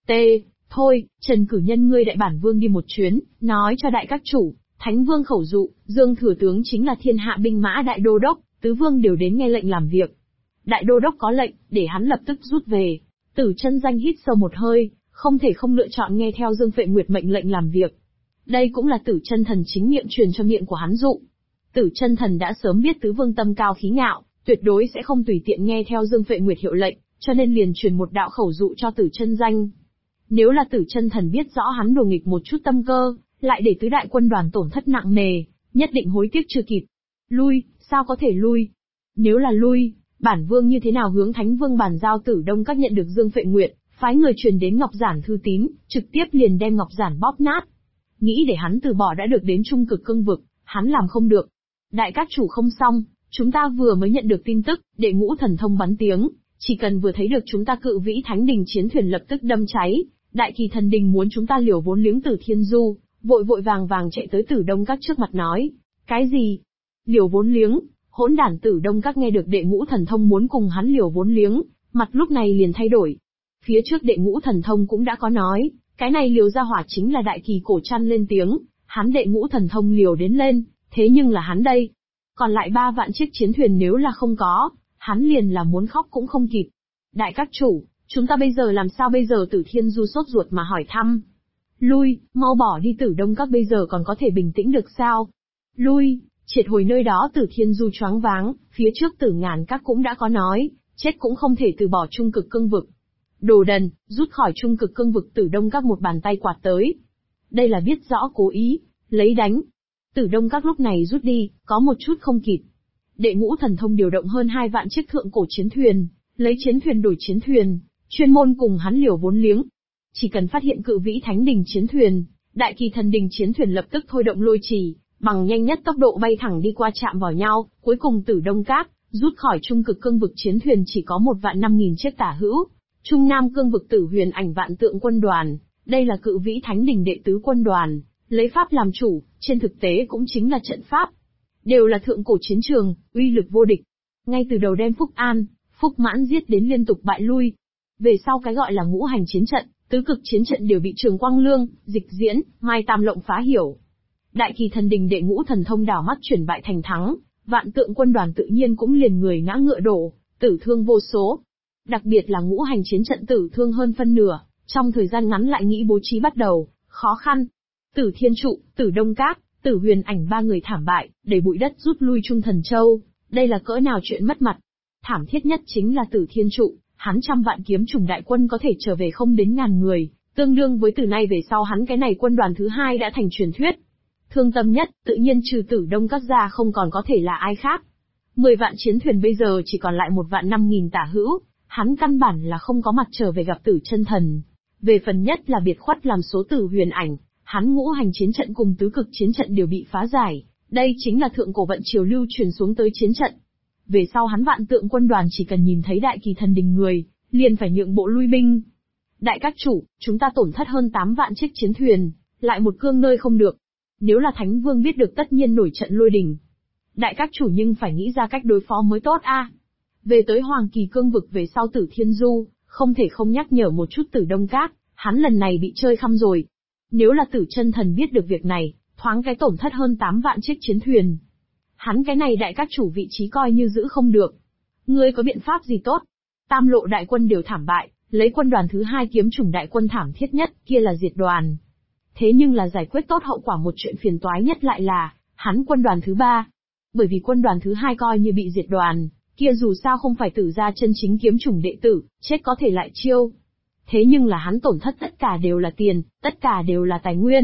Thôi, Trần Cử Nhân ngươi đại bản vương đi một chuyến, nói cho đại các chủ, Thánh Vương khẩu dụ, Dương Thừa Tướng chính là thiên hạ binh mã đại đô đốc, tứ vương đều đến nghe lệnh làm việc. Đại đô đốc có lệnh, để hắn lập tức rút về. Tử Chân Danh hít sâu một hơi, không thể không lựa chọn nghe theo Dương Phệ Nguyệt mệnh lệnh làm việc. Đây cũng là Tử Chân Thần chính miệng truyền cho miệng của hắn dụ. Tử Chân Thần đã sớm biết tứ vương tâm cao khí ngạo, tuyệt đối sẽ không tùy tiện nghe theo Dương Phệ Nguyệt hiệu lệnh, cho nên liền truyền một đạo khẩu dụ cho Tử Chân Danh. Nếu là Tử Chân Thần biết rõ hắn đùa nghịch một chút tâm cơ, lại để tứ đại quân đoàn tổn thất nặng nề, nhất định hối tiếc chưa kịp. Lui, sao có thể lui? Nếu là lui, bản vương như thế nào hướng Thánh Vương bàn giao Tử Đông Các nhận được Dương Phệ Nguyệt, phái người truyền đến Ngọc Giản thư tín, trực tiếp liền đem Ngọc Giản bóp nát. Nghĩ để hắn từ bỏ đã được đến trung cực cương vực, hắn làm không được. Đại các chủ không xong, chúng ta vừa mới nhận được tin tức, đệ ngũ thần thông bắn tiếng, chỉ cần vừa thấy được chúng ta Cự Vĩ Thánh Đình chiến thuyền lập tức đâm cháy, Đại Kỳ Thần Đình muốn chúng ta liều vốn liếng Tử Thiên Du, vội vội vàng vàng chạy tới Tử Đông Các trước mặt nói, cái gì? Liều vốn liếng? Hỗn đản Tử Đông Các nghe được đệ ngũ thần thông muốn cùng hắn liều vốn liếng, mặt lúc này liền thay đổi. Phía trước đệ ngũ thần thông cũng đã có nói, cái này liều ra hỏa chính là Đại Kỳ Cổ Trăn lên tiếng, hắn đệ ngũ thần thông liều đến lên, thế nhưng là hắn đây. Còn lại 3 vạn chiếc chiến thuyền nếu là không có, hắn liền là muốn khóc cũng không kịp. Đại các chủ, chúng ta bây giờ làm sao bây giờ? Tử Thiên Du sốt ruột mà hỏi thăm. Lui, mau bỏ đi. Tử Đông Các bây giờ còn có thể bình tĩnh được sao? Lui, triệt hồi nơi đó. Tử Thiên Du choáng váng, phía trước Tử Ngàn Các cũng đã có nói, chết cũng không thể từ bỏ trung cực cương vực. Đồ đần, rút khỏi trung cực cương vực. Tử Đông Các một bàn tay quạt tới. Đây là biết rõ cố ý, lấy đánh. Tử Đông Các lúc này rút đi, có một chút không kịp. Đệ ngũ thần thông điều động hơn 2 vạn chiếc thượng cổ chiến thuyền, lấy chiến thuyền đổi chiến thuyền, chuyên môn cùng hắn liều vốn liếng. Chỉ cần phát hiện Cự Vĩ Thánh Đình chiến thuyền, Đại Kỳ Thần Đình chiến thuyền lập tức thôi động lôi trì, bằng nhanh nhất tốc độ bay thẳng đi qua chạm vào nhau. Cuối cùng Tử Đông Các rút khỏi trung cực cương vực chiến thuyền chỉ có 1.500.000 chiếc tả hữu. Trung Nam cương vực Tử Huyền Ảnh Vạn Tượng quân đoàn, đây là Cự Vĩ Thánh Đình đệ tứ quân đoàn, lấy pháp làm chủ, trên thực tế cũng chính là trận pháp. Đều là thượng cổ chiến trường, uy lực vô địch. Ngay từ đầu đem Phúc An, Phúc Mãn giết đến liên tục bại lui. Về sau cái gọi là ngũ hành chiến trận, tứ cực chiến trận đều bị Trường Quang Lương, Dịch Diễn, Mai Tam Lộng phá hiểu. Đại Kỳ Thần Đình đệ ngũ thần thông đảo mắt chuyển bại thành thắng, Vạn Tượng quân đoàn tự nhiên cũng liền người ngã ngựa đổ, tử thương vô số. Đặc biệt là ngũ hành chiến trận tử thương hơn phân nửa, trong thời gian ngắn lại nghĩ bố trí bắt đầu, khó khăn. Tử Thiên Trụ, Tử Đông Các, Tử Huyền Ảnh 3 người thảm bại, đầy bụi đất rút lui Trung Thần Châu, đây là cỡ nào chuyện mất mặt. Thảm thiết nhất chính là Tử Thiên Trụ, hắn 100 vạn kiếm trùng đại quân có thể trở về không đến 1000 người, tương đương với từ nay về sau hắn cái này quân đoàn thứ 2 đã thành truyền thuyết. Thương tâm nhất, tự nhiên trừ Tử Đông Các ra không còn có thể là ai khác. 10 vạn chiến thuyền bây giờ chỉ còn lại 1.500.000 tả hữu, hắn căn bản là không có mặt trở về gặp Tử Chân Thần. Về phần nhất là biệt khuất làm số Tử Huyền Ảnh, hắn ngũ hành chiến trận cùng tứ cực chiến trận đều bị phá giải, đây chính là thượng cổ vận triều lưu truyền xuống tới chiến trận. Về sau hắn Vạn Tượng quân đoàn chỉ cần nhìn thấy Đại Kỳ Thần Đình người, liền phải nhượng bộ lui binh. Đại các chủ, chúng ta tổn thất hơn 8 vạn chiếc chiến thuyền, lại một cương nơi không được. Nếu là Thánh Vương biết được tất nhiên nổi trận lôi đình. Đại các chủ nhưng phải nghĩ ra cách đối phó mới tốt a. Về tới Hoàng Kỳ cương vực về sau Tử Thiên Du, không thể không nhắc nhở một chút Tử Đông Các, hắn lần này bị chơi khăm rồi. Nếu là Tử Chân Thần biết được việc này, thoáng cái tổn thất hơn 8 vạn chiếc chiến thuyền. Hắn cái này đại các chủ vị trí coi như giữ không được. Ngươi có biện pháp gì tốt? Tam lộ đại quân đều thảm bại, lấy quân đoàn thứ 2 kiếm chủng đại quân thảm thiết nhất, kia là diệt đoàn. Thế nhưng là giải quyết tốt hậu quả một chuyện phiền toái nhất lại là, hắn quân đoàn thứ 3. Bởi vì quân đoàn thứ 2 coi như bị diệt đoàn, kia dù sao không phải Tử gia chân chính kiếm chủng đệ tử, chết có thể lại chiêu. Thế nhưng là hắn tổn thất tất cả đều là tiền, tất cả đều là tài nguyên.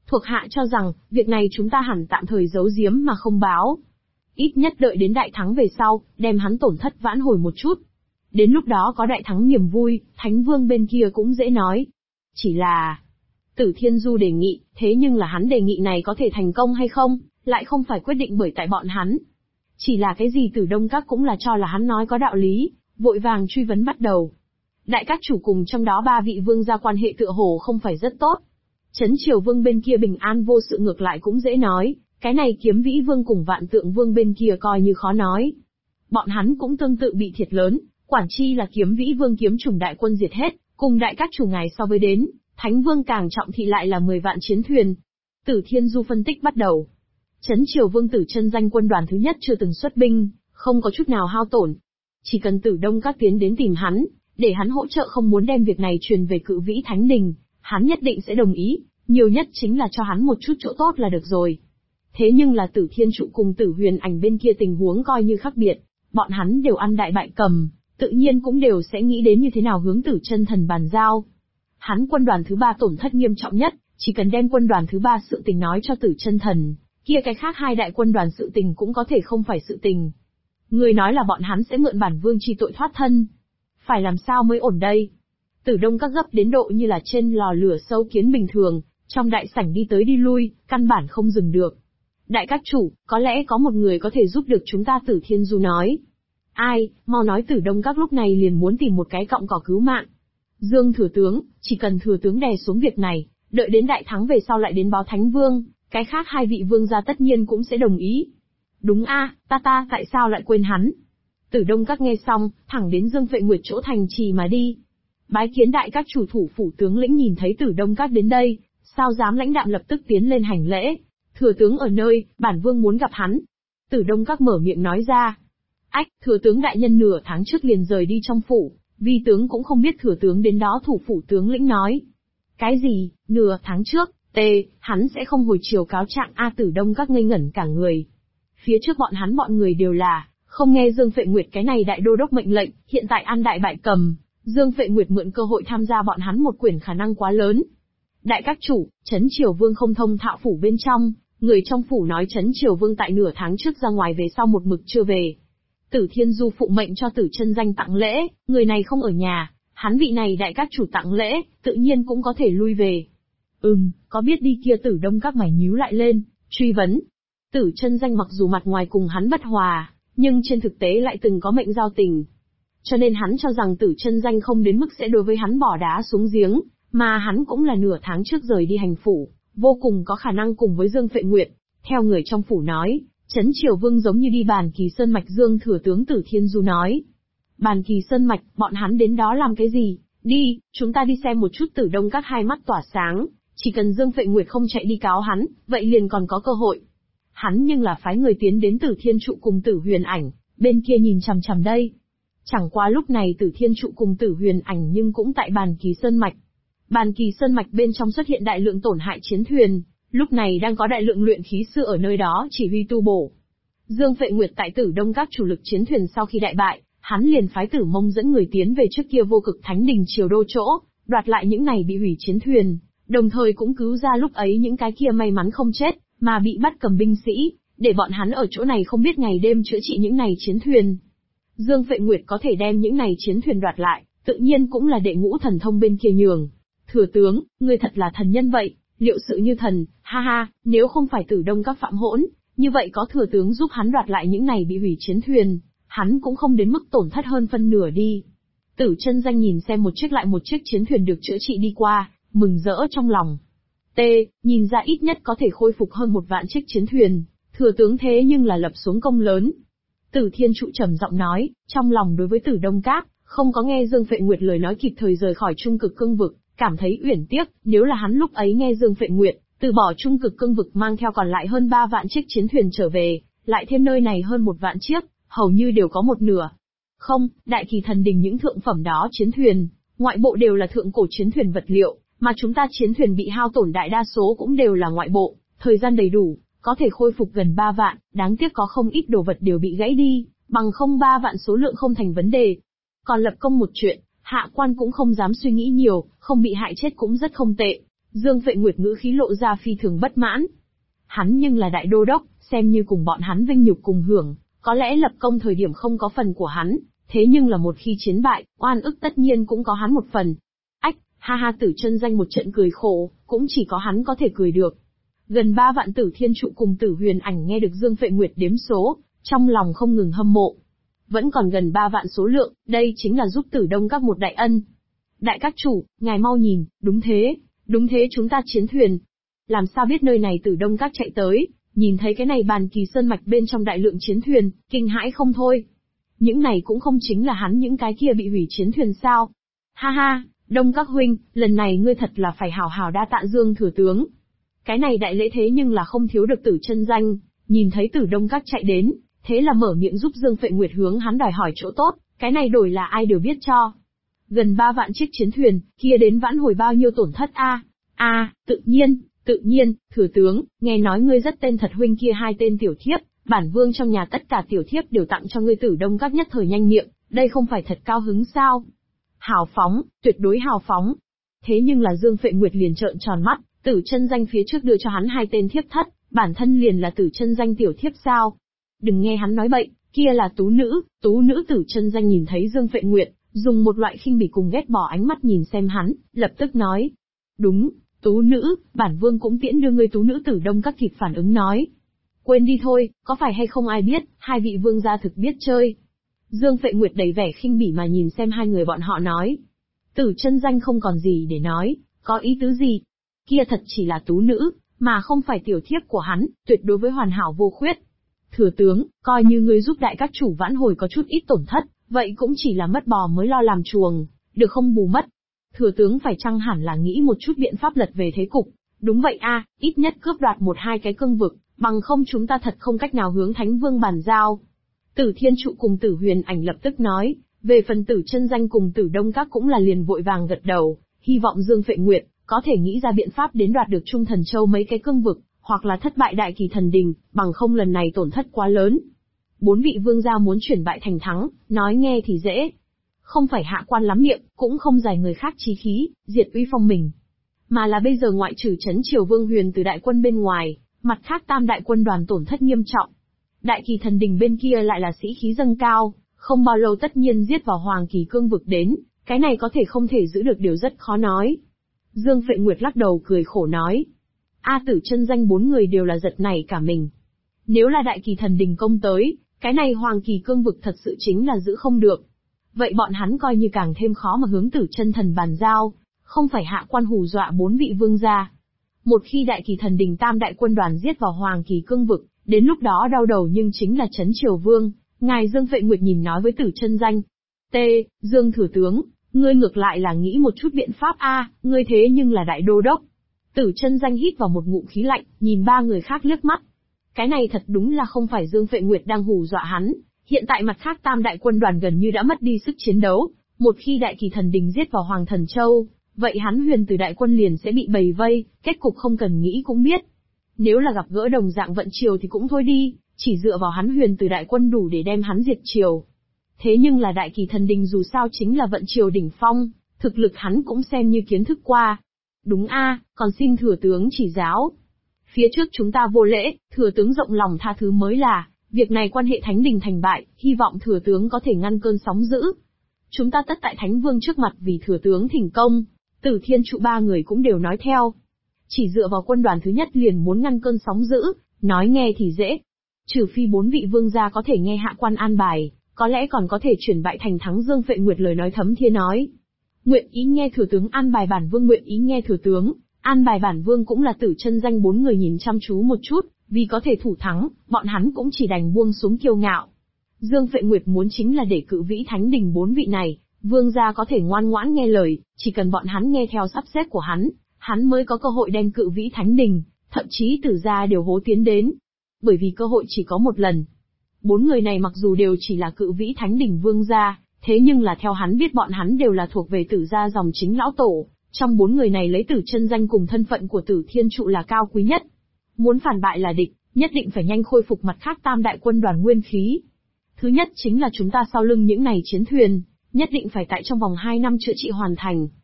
Thuộc hạ cho rằng, việc này chúng ta hẳn tạm thời giấu giếm mà không báo. Ít nhất đợi đến đại thắng về sau, đem hắn tổn thất vãn hồi một chút. Đến lúc đó có đại thắng niềm vui, Thánh Vương bên kia cũng dễ nói. Chỉ là... Tử Thiên Du đề nghị, thế nhưng là hắn đề nghị này có thể thành công hay không, lại không phải quyết định bởi tại bọn hắn. Chỉ là cái gì Tử Đông Các cũng là cho là hắn nói có đạo lý, vội vàng truy vấn bắt đầu. Đại các chủ cùng trong đó 3 vị vương gia quan hệ tựa hồ không phải rất tốt. Trấn Triều Vương bên kia bình an vô sự ngược lại cũng dễ nói, cái này Kiếm Vĩ Vương cùng Vạn Tượng Vương bên kia coi như khó nói. Bọn hắn cũng tương tự bị thiệt lớn, quản chi là Kiếm Vĩ Vương kiếm chủng đại quân diệt hết, cùng đại các chủ ngài so với đến, Thánh Vương càng trọng thị lại là 10 vạn chiến thuyền. Tử Thiên Du phân tích bắt đầu. Trấn Triều Vương Tử Chân danh quân đoàn thứ nhất chưa từng xuất binh, không có chút nào hao tổn. Chỉ cần Tử Đông Các tiến đến tìm hắn, để hắn hỗ trợ không muốn đem việc này truyền về Cự Vĩ Thánh Đình, hắn nhất định sẽ đồng ý, nhiều nhất chính là cho hắn một chút chỗ tốt là được rồi. Thế nhưng là Tử Thiên Trụ cùng Tử Huyền Ảnh bên kia tình huống coi như khác biệt, bọn hắn đều ăn đại bại cầm, tự nhiên cũng đều sẽ nghĩ đến như thế nào hướng Tử Chân Thần bàn giao. Hắn quân đoàn thứ 3 tổn thất nghiêm trọng nhất, chỉ cần đem quân đoàn thứ 3 sự tình nói cho Tử Chân Thần, kia cái khác 2 đại quân đoàn sự tình cũng có thể không phải sự tình. Người nói là bọn hắn sẽ mượn bản vương chi tội thoát thân. Phải làm sao mới ổn đây? Tử Đông Các gấp đến độ như là trên lò lửa sâu kiến bình thường, trong đại sảnh đi tới đi lui, căn bản không dừng được. Đại các chủ, có lẽ có một người có thể giúp được chúng ta, Tử Thiên Du nói. Ai, mau nói. Tử Đông Các lúc này liền muốn tìm một cái cọng cỏ cứu mạng. Dương Thừa Tướng, chỉ cần Thừa Tướng đè xuống việc này, đợi đến đại thắng về sau lại đến báo Thánh Vương, cái khác 2 vị vương gia tất nhiên cũng sẽ đồng ý. Đúng a, ta tại sao lại quên hắn? Tử Đông Các nghe xong, thẳng đến Dương Phệ Nguyệt chỗ thành trì mà đi. Bái kiến đại các chủ. Thủ phủ tướng lĩnh nhìn thấy Tử Đông Các đến đây, sao dám lãnh đạm lập tức tiến lên hành lễ. Thừa tướng ở nơi, bản vương muốn gặp hắn. Tử Đông Các mở miệng nói ra. Ách, thừa tướng đại nhân nửa tháng trước liền rời đi trong phủ, vi tướng cũng không biết thừa tướng đến đó. Thủ phủ tướng lĩnh nói. Cái gì, nửa tháng trước, hắn sẽ không hồi chiều cáo trạng a. Tử Đông Các ngây ngẩn cả người. Phía trước bọn người đều là, không nghe Dương Phệ Nguyệt cái này đại đô đốc mệnh lệnh, hiện tại ăn đại bại cầm, Dương Phệ Nguyệt mượn cơ hội tham gia bọn hắn một quyển khả năng quá lớn. Đại các chủ, Trấn Triều Vương không thông thạo phủ bên trong, người trong phủ nói Trấn Triều Vương tại nửa tháng trước ra ngoài về sau một mực chưa về. Tử Thiên Du phụ mệnh cho Tử Chân danh tặng lễ, người này không ở nhà, hắn vị này đại các chủ tặng lễ, tự nhiên cũng có thể lui về. Có biết đi kia. Tử Đông Các mày nhíu lại lên, truy vấn. Tử Chân danh mặc dù mặt ngoài cùng hắn bất hòa, nhưng trên thực tế lại từng có mệnh giao tình. Cho nên hắn cho rằng Tử Chân danh không đến mức sẽ đối với hắn bỏ đá xuống giếng, mà hắn cũng là nửa tháng trước rời đi hành phủ, vô cùng có khả năng cùng với Dương Phệ Nguyệt. Theo người trong phủ nói, Trấn Triều Vương giống như đi Bàn Kỳ Sơn Mạch. Dương Thừa Tướng Tử Thiên Du nói. Bàn Kỳ Sơn Mạch, bọn hắn đến đó làm cái gì? Đi, chúng ta đi xem một chút. Tử Đông Các hai mắt tỏa sáng, chỉ cần Dương Phệ Nguyệt không chạy đi cáo hắn, vậy liền còn có cơ hội. Hắn nhưng là phái người tiến đến Tử Thiên Trụ cùng Tử Huyền Ảnh, bên kia nhìn chằm chằm đây. Chẳng qua lúc này Tử Thiên Trụ cùng Tử Huyền Ảnh nhưng cũng tại Bàn Kỳ Sơn Mạch. Bàn Kỳ Sơn Mạch bên trong xuất hiện đại lượng tổn hại chiến thuyền, lúc này đang có đại lượng luyện khí sư ở nơi đó chỉ huy tu bổ. Dương Phệ Nguyệt tại Tử Đông Các chủ lực chiến thuyền sau khi đại bại, hắn liền phái Tử Mông dẫn người tiến về trước kia Vô Cực Thánh Đình Triều Đô chỗ, đoạt lại những này bị hủy chiến thuyền, đồng thời cũng cứu ra lúc ấy những cái kia may mắn không chết, mà bị bắt cầm binh sĩ, để bọn hắn ở chỗ này không biết ngày đêm chữa trị những này chiến thuyền. Dương Phệ Nguyệt có thể đem những này chiến thuyền đoạt lại, tự nhiên cũng là đệ ngũ thần thông bên kia nhường. Thừa tướng, ngươi thật là thần nhân vậy, liệu sự như thần, ha ha, nếu không phải Tử Đông Các phạm hỗn, như vậy có thừa tướng giúp hắn đoạt lại những này bị hủy chiến thuyền, hắn cũng không đến mức tổn thất hơn phân nửa đi. Tử Chân danh nhìn xem một chiếc lại một chiếc chiến thuyền được chữa trị đi qua, mừng rỡ trong lòng. Nhìn ra ít nhất có thể khôi phục hơn 1 vạn chiếc chiến thuyền, thừa tướng thế nhưng là lập xuống công lớn. Tử Thiên Trụ trầm giọng nói, trong lòng đối với Tử Đông Các, không có nghe Dương Phệ Nguyệt lời nói kịp thời rời khỏi Trung Cực Cương Vực, cảm thấy uyển tiếc, nếu là hắn lúc ấy nghe Dương Phệ Nguyệt, từ bỏ Trung Cực Cương Vực mang theo còn lại hơn 3 vạn chiếc chiến thuyền trở về, lại thêm nơi này hơn 1 vạn chiếc, hầu như đều có một nửa. Không, Đại Kỳ Thần Đình những thượng phẩm đó chiến thuyền, ngoại bộ đều là thượng cổ chiến thuyền vật liệu, mà chúng ta chiến thuyền bị hao tổn đại đa số cũng đều là ngoại bộ, thời gian đầy đủ, có thể khôi phục gần 3 vạn, đáng tiếc có không ít đồ vật đều bị gãy đi, bằng không 3 vạn số lượng không thành vấn đề. Còn lập công một chuyện, hạ quan cũng không dám suy nghĩ nhiều, không bị hại chết cũng rất không tệ. Dương Phệ Nguyệt ngữ khí lộ ra phi thường bất mãn. Hắn nhưng là đại đô đốc, xem như cùng bọn hắn vinh nhục cùng hưởng, có lẽ lập công thời điểm không có phần của hắn, thế nhưng là một khi chiến bại, oan ức tất nhiên cũng có hắn một phần. Ách, ha ha, Tử Chân Danh một trận cười khổ, cũng chỉ có hắn có thể cười được. Gần 3 vạn Tử Thiên Trụ cùng Tử Huyền Ảnh nghe được Dương Phệ Nguyệt đếm số, trong lòng không ngừng hâm mộ. Vẫn còn gần 3 vạn số lượng, đây chính là giúp Tử Đông các một đại ân. Đại các chủ, ngài mau nhìn, đúng thế chúng ta chiến thuyền. Làm sao biết nơi này Tử Đông các chạy tới, nhìn thấy cái này Bàn Kỳ Sơn mạch bên trong đại lượng chiến thuyền, kinh hãi không thôi. Những này cũng không chính là hắn những cái kia bị hủy chiến thuyền sao? Ha ha, Đông các huynh, lần này ngươi thật là phải hào hào đa tạ Dương thừa tướng. Cái này đại lễ thế nhưng là không thiếu được Tử Chân Danh, nhìn thấy Tử Đông các chạy đến, thế là mở miệng giúp Dương Phệ Nguyệt hướng hắn đòi hỏi chỗ tốt, cái này đổi là ai đều biết cho. Gần 3 vạn chiếc chiến thuyền, kia đến vãn hồi bao nhiêu tổn thất a? Tự nhiên, thừa tướng, nghe nói ngươi rất tên thật huynh kia 2 tên tiểu thiếp, bản vương trong nhà tất cả tiểu thiếp đều tặng cho ngươi Tử Đông các nhất thời nhanh miệng, đây không phải thật cao hứng sao? Hào phóng, tuyệt đối hào phóng. Thế nhưng là Dương Phệ Nguyệt liền trợn tròn mắt, Tử Chân Danh phía trước đưa cho hắn 2 tên thiếp thất, bản thân liền là Tử Chân Danh tiểu thiếp sao? Đừng nghe hắn nói bậy, kia là tú nữ Tử Chân Danh nhìn thấy Dương Phệ Nguyệt, dùng một loại khinh bỉ cùng ghét bỏ ánh mắt nhìn xem hắn, lập tức nói. Đúng, tú nữ, bản vương cũng tiễn đưa ngươi tú nữ Tử Đông các kịp phản ứng nói. Quên đi thôi, có phải hay không ai biết, 2 vị vương gia thực biết chơi. Dương Phệ Nguyệt đầy vẻ khinh bỉ mà nhìn xem 2 người bọn họ nói. Tử Chân Danh không còn gì để nói, có ý tứ gì? Kia thật chỉ là tú nữ, mà không phải tiểu thiếp của hắn, tuyệt đối với hoàn hảo vô khuyết. Thừa tướng, coi như ngươi giúp đại các chủ vãn hồi có chút ít tổn thất, vậy cũng chỉ là mất bò mới lo làm chuồng, được không bù mất. Thừa tướng phải chăng hẳn là nghĩ một chút biện pháp lật về thế cục. Đúng vậy ít nhất cướp đoạt 1-2 cái cương vực, bằng không chúng ta thật không cách nào hướng Thánh Vương bàn giao. Tử Thiên Trụ cùng Tử Huyền Ảnh lập tức nói, về phần Tử Chân Danh cùng Tử Đông các cũng là liền vội vàng gật đầu, hy vọng Dương Phệ Nguyệt có thể nghĩ ra biện pháp đến đoạt được Trung Thần Châu mấy cái cương vực, hoặc là thất bại Đại Kỳ Thần Đình, bằng không lần này tổn thất quá lớn. 4 vị vương gia muốn chuyển bại thành thắng, nói nghe thì dễ. Không phải hạ quan lắm miệng, cũng không giải người khác chí khí, diệt uy phong mình. Mà là bây giờ ngoại trừ Trấn Triều Vương Huyền từ đại quân bên ngoài, mặt khác Tam đại quân đoàn tổn thất nghiêm trọng. Đại Kỳ Thần Đình bên kia lại là sĩ khí dâng cao, không bao lâu tất nhiên giết vào Hoàng Kỳ cương vực đến, cái này có thể không thể giữ được điều rất khó nói. Dương Phệ Nguyệt lắc đầu cười khổ nói. Tử Chân Danh 4 người đều là giật nảy cả mình. Nếu là Đại Kỳ Thần Đình công tới, cái này Hoàng Kỳ cương vực thật sự chính là giữ không được. Vậy bọn hắn coi như càng thêm khó mà hướng Tử Chân Thần bàn giao, không phải hạ quan hù dọa 4 vị vương gia. Một khi Đại Kỳ Thần Đình Tam đại quân đoàn giết vào Hoàng Kỳ cương vực, đến lúc đó đau đầu nhưng chính là Trấn Triều Vương. Ngài Dương Phệ Nguyệt nhìn nói với Tử Chân Danh. Dương thừa tướng, ngươi ngược lại là nghĩ một chút biện pháp ngươi thế nhưng là đại đô đốc. Tử Chân Danh hít vào một ngụm khí lạnh, nhìn 3 người khác liếc mắt. Cái này thật đúng là không phải Dương Phệ Nguyệt đang hù dọa hắn, hiện tại mặt khác Tam đại quân đoàn gần như đã mất đi sức chiến đấu, một khi Đại Kỳ Thần Đình giết vào Hoàng Thần Châu, vậy hắn Huyền Từ đại quân liền sẽ bị bầy vây, kết cục không cần nghĩ cũng biết. Nếu là gặp gỡ đồng dạng vận triều thì cũng thôi đi, chỉ dựa vào hắn Huyền Từ đại quân đủ để đem hắn diệt triều. Thế nhưng là Đại Kỳ Thần Đình dù sao chính là vận triều đỉnh phong, thực lực hắn cũng xem như kiến thức qua. Đúng còn xin thừa tướng chỉ giáo. Phía trước chúng ta vô lễ, thừa tướng rộng lòng tha thứ mới là, việc này quan hệ Thánh Đình thành bại, hy vọng thừa tướng có thể ngăn cơn sóng dữ. Chúng ta tất tại Thánh Vương trước mặt vì thừa tướng thỉnh công. Tử Thiên Trụ 3 người cũng đều nói theo. Chỉ dựa vào quân đoàn thứ nhất liền muốn ngăn cơn sóng dữ, nói nghe thì dễ. Trừ phi 4 vị vương gia có thể nghe hạ quan an bài, có lẽ còn có thể chuyển bại thành thắng. Dương Phệ Nguyệt lời nói thấm thía nói. Nguyện ý nghe thừa tướng an bài, bản vương nguyện ý nghe thừa tướng an bài. Bản vương cũng là Tử Chân Danh. 4 người nhìn chăm chú một chút, vì có thể thủ thắng, bọn hắn cũng chỉ đành buông xuống kiêu ngạo. Dương Phệ Nguyệt muốn chính là để cự vĩ Thánh Đình 4 vị này, vương gia có thể ngoan ngoãn nghe lời, chỉ cần bọn hắn nghe theo sắp xếp của hắn mới có cơ hội đem cự vĩ Thánh Đình, thậm chí Tử gia đều hố tiến đến. Bởi vì cơ hội chỉ có một lần. 4 người này mặc dù đều chỉ là cự vĩ Thánh Đình vương gia, thế nhưng là theo hắn biết bọn hắn đều là thuộc về Tử gia dòng chính lão tổ. Trong 4 người này lấy Tử Chân Danh cùng thân phận của Tử Thiên Trụ là cao quý nhất. Muốn phản bại là địch, nhất định phải nhanh khôi phục mặt khác Tam đại quân đoàn nguyên khí. Thứ nhất chính là chúng ta sau lưng những này chiến thuyền, nhất định phải tại trong vòng 2 năm chữa trị hoàn thành.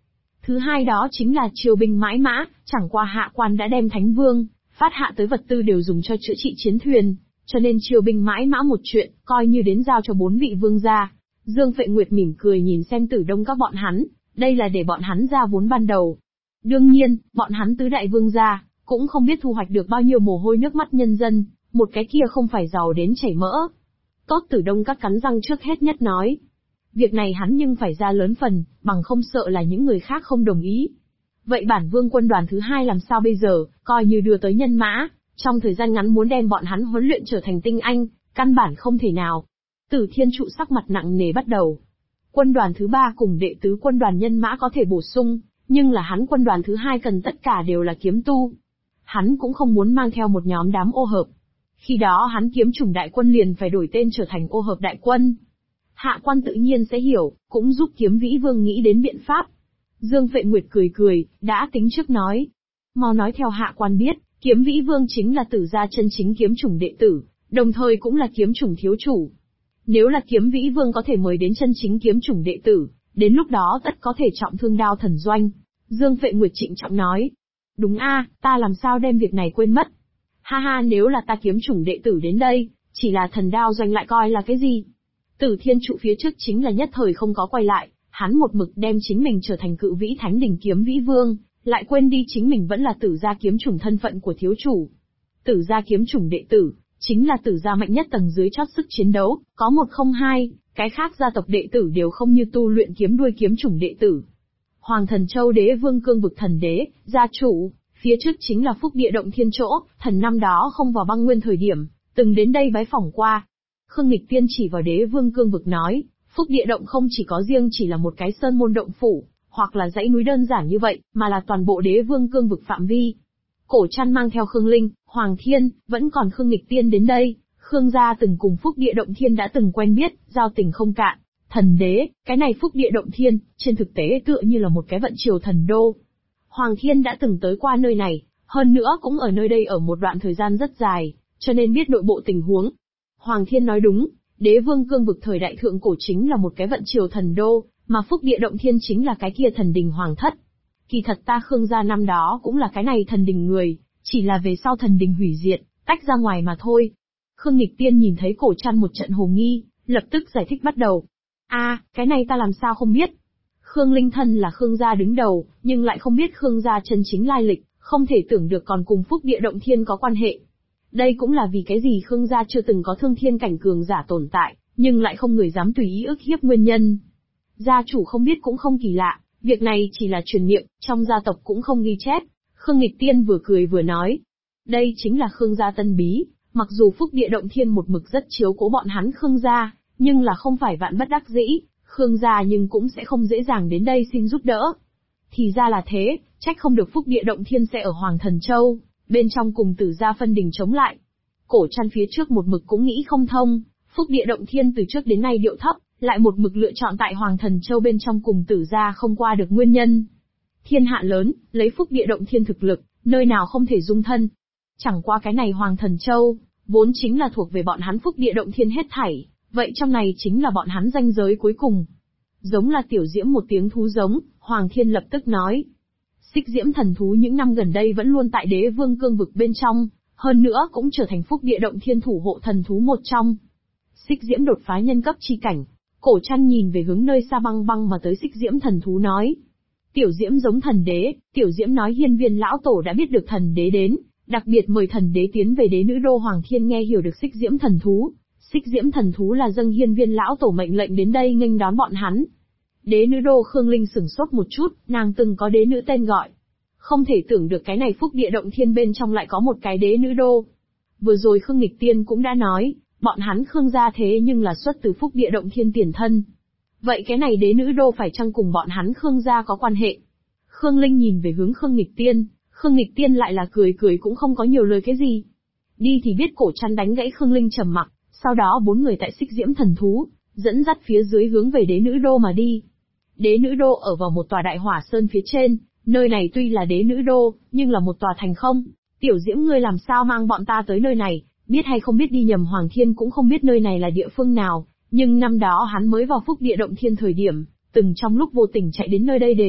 Thứ hai đó chính là triều binh mãi mã, chẳng qua hạ quan đã đem Thánh Vương phát hạ tới vật tư đều dùng cho chữa trị chiến thuyền, cho nên triều binh mãi mã một chuyện, coi như đến giao cho 4 vị vương gia. Dương Phệ Nguyệt mỉm cười nhìn xem Tử Đông các bọn hắn, đây là để bọn hắn ra vốn ban đầu. Đương nhiên, bọn hắn tứ đại vương gia, cũng không biết thu hoạch được bao nhiêu mồ hôi nước mắt nhân dân, một cái kia không phải giàu đến chảy mỡ. Tốt, Tử Đông các cắn răng trước hết nhất nói. Việc này hắn nhưng phải ra lớn phần, bằng không sợ là những người khác không đồng ý. Vậy bản vương quân đoàn thứ hai làm sao bây giờ, coi như đưa tới nhân mã, trong thời gian ngắn muốn đem bọn hắn huấn luyện trở thành tinh anh, căn bản không thể nào. Tử Thiên Trụ sắc mặt nặng nề bắt đầu. Quân đoàn thứ ba cùng đệ tứ quân đoàn nhân mã có thể bổ sung, nhưng là hắn quân đoàn thứ hai cần tất cả đều là kiếm tu. Hắn cũng không muốn mang theo một nhóm đám ô hợp. Khi đó hắn kiếm chủng đại quân liền phải đổi tên trở thành ô hợp đại quân. Hạ quan tự nhiên sẽ hiểu, cũng giúp Kiếm Vĩ Vương nghĩ đến biện pháp. Dương Phệ Nguyệt cười cười, đã tính trước nói. Mau nói theo hạ quan biết, Kiếm Vĩ Vương chính là Tử gia chân chính kiếm chủng đệ tử, đồng thời cũng là kiếm chủng thiếu chủ. Nếu là Kiếm Vĩ Vương có thể mời đến chân chính kiếm chủng đệ tử, đến lúc đó tất có thể trọng thương Đao Thần Doanh. Dương Phệ Nguyệt trịnh trọng nói. Đúng ta làm sao đem việc này quên mất. Ha ha, nếu là ta kiếm chủng đệ tử đến đây, chỉ là Thần Đao Doanh lại coi là cái gì? Tử Thiên Trụ phía trước chính là nhất thời không có quay lại, hắn một mực đem chính mình trở thành cự vĩ thánh đỉnh Kiếm Vĩ Vương, lại quên đi chính mình vẫn là Tử gia kiếm chủng thân phận của thiếu chủ. Tử gia kiếm chủng đệ tử, chính là Tử gia mạnh nhất tầng dưới chót sức chiến đấu, có một không hai, cái khác gia tộc đệ tử đều không như tu luyện kiếm đuôi kiếm chủng đệ tử. Hoàng Thần Châu Đế Vương Cương Vực Thần Đế, gia chủ, phía trước chính là Phúc Địa Động Thiên chỗ, thần năm đó không vào băng nguyên thời điểm, từng đến đây bái phỏng qua. Khương Nghịch Tiên chỉ vào Đế Vương Cương Vực nói, Phúc Địa Động không chỉ có riêng chỉ là một cái sơn môn động phủ, hoặc là dãy núi đơn giản như vậy, mà là toàn bộ Đế Vương Cương Vực phạm vi. Cổ Trăn mang theo Khương Linh, Hoàng Thiên, vẫn còn Khương Nghịch Tiên đến đây, Khương gia từng cùng Phúc Địa Động Thiên đã từng quen biết, giao tình không cạn. Thần đế, cái này Phúc Địa Động Thiên, trên thực tế tựa như là một cái vận triều thần đô. Hoàng Thiên đã từng tới qua nơi này, hơn nữa cũng ở nơi đây ở một đoạn thời gian rất dài, cho nên biết nội bộ tình huống. Hoàng Thiên nói đúng, Đế Vương Cương Vực thời đại thượng cổ chính là một cái vận triều thần đô, mà Phúc Địa Động Thiên chính là cái kia thần đình hoàng thất. Kỳ thật ta Khương gia năm đó cũng là cái này thần đình người, chỉ là về sau thần đình hủy diệt, tách ra ngoài mà thôi. Khương Nghịch Tiên nhìn thấy Cổ Trăn một trận hồ nghi, lập tức giải thích bắt đầu. Cái này ta làm sao không biết. Khương Linh thân là Khương gia đứng đầu, nhưng lại không biết Khương gia chân chính lai lịch, không thể tưởng được còn cùng Phúc Địa Động Thiên có quan hệ. Đây cũng là vì cái gì Khương gia chưa từng có thương thiên cảnh cường giả tồn tại, nhưng lại không người dám tùy ý ức hiếp nguyên nhân. Gia chủ không biết cũng không kỳ lạ, việc này chỉ là truyền niệm, trong gia tộc cũng không ghi chép. Khương Nghịch Tiên vừa cười vừa nói. Đây chính là Khương gia tân bí, mặc dù Phúc Địa Động Thiên một mực rất chiếu cố bọn hắn Khương gia, nhưng là không phải vạn bất đắc dĩ, Khương gia nhưng cũng sẽ không dễ dàng đến đây xin giúp đỡ. Thì ra là thế, trách không được Phúc Địa Động Thiên sẽ ở Hoàng Thần Châu, bên trong cùng Tử gia phân đình chống lại. Cổ Trăn phía trước một mực cũng nghĩ không thông, Phúc Địa Động Thiên từ trước đến nay điệu thấp, lại một mực lựa chọn tại Hoàng Thần Châu bên trong cùng Tử gia không qua được nguyên nhân. Thiên hạ lớn, lấy Phúc Địa Động Thiên thực lực, nơi nào không thể dung thân. Chẳng qua cái này Hoàng Thần Châu, vốn chính là thuộc về bọn hắn Phúc Địa Động Thiên hết thảy, vậy trong này chính là bọn hắn ranh giới cuối cùng. Giống là tiểu diễm một tiếng thú giống, Hoàng Thiên lập tức nói. Xích diễm thần thú những năm gần đây vẫn luôn tại Đế Vương Cương Vực bên trong, hơn nữa cũng trở thành Phúc Địa Động Thiên thủ hộ thần thú một trong. Xích diễm đột phá nhân cấp chi cảnh, Cổ Trăn nhìn về hướng nơi xa băng băng mà tới xích diễm thần thú nói. Tiểu diễm giống thần đế, tiểu diễm nói hiên viên lão tổ đã biết được thần đế đến, đặc biệt mời thần đế tiến về đế nữ đô. Hoàng Thiên nghe hiểu được xích diễm thần thú. Xích diễm thần thú là dâng hiên viên lão tổ mệnh lệnh đến đây nghênh đón bọn hắn. Đế nữ đô Khương Linh sửng sốt một chút, nàng từng có đế nữ tên gọi. Không thể tưởng được cái này Phúc Địa Động Thiên bên trong lại có một cái đế nữ đô. Vừa rồi Khương Nghịch Tiên cũng đã nói, bọn hắn Khương gia thế nhưng là xuất từ Phúc Địa Động Thiên tiền thân. Vậy cái này đế nữ đô phải chăng cùng bọn hắn Khương gia có quan hệ? Khương Linh nhìn về hướng Khương Nghịch Tiên, Khương Nghịch Tiên lại là cười cười cũng không có nhiều lời cái gì. Đi thì biết. Cổ Trăn đánh gãy Khương Linh trầm mặc, sau đó bốn người tại xích diễm thần thú, dẫn dắt phía dưới hướng về đế nữ đô mà đi. Đế nữ đô ở vào một tòa đại hỏa sơn phía trên, nơi này tuy là đế nữ đô, nhưng là một tòa thành không. Tiểu diễm ngươi làm sao mang bọn ta tới nơi này, biết hay không biết đi nhầm. Hoàng Thiên cũng không biết nơi này là địa phương nào, nhưng năm đó hắn mới vào Phúc Địa Động Thiên thời điểm, từng trong lúc vô tình chạy đến nơi đây đến,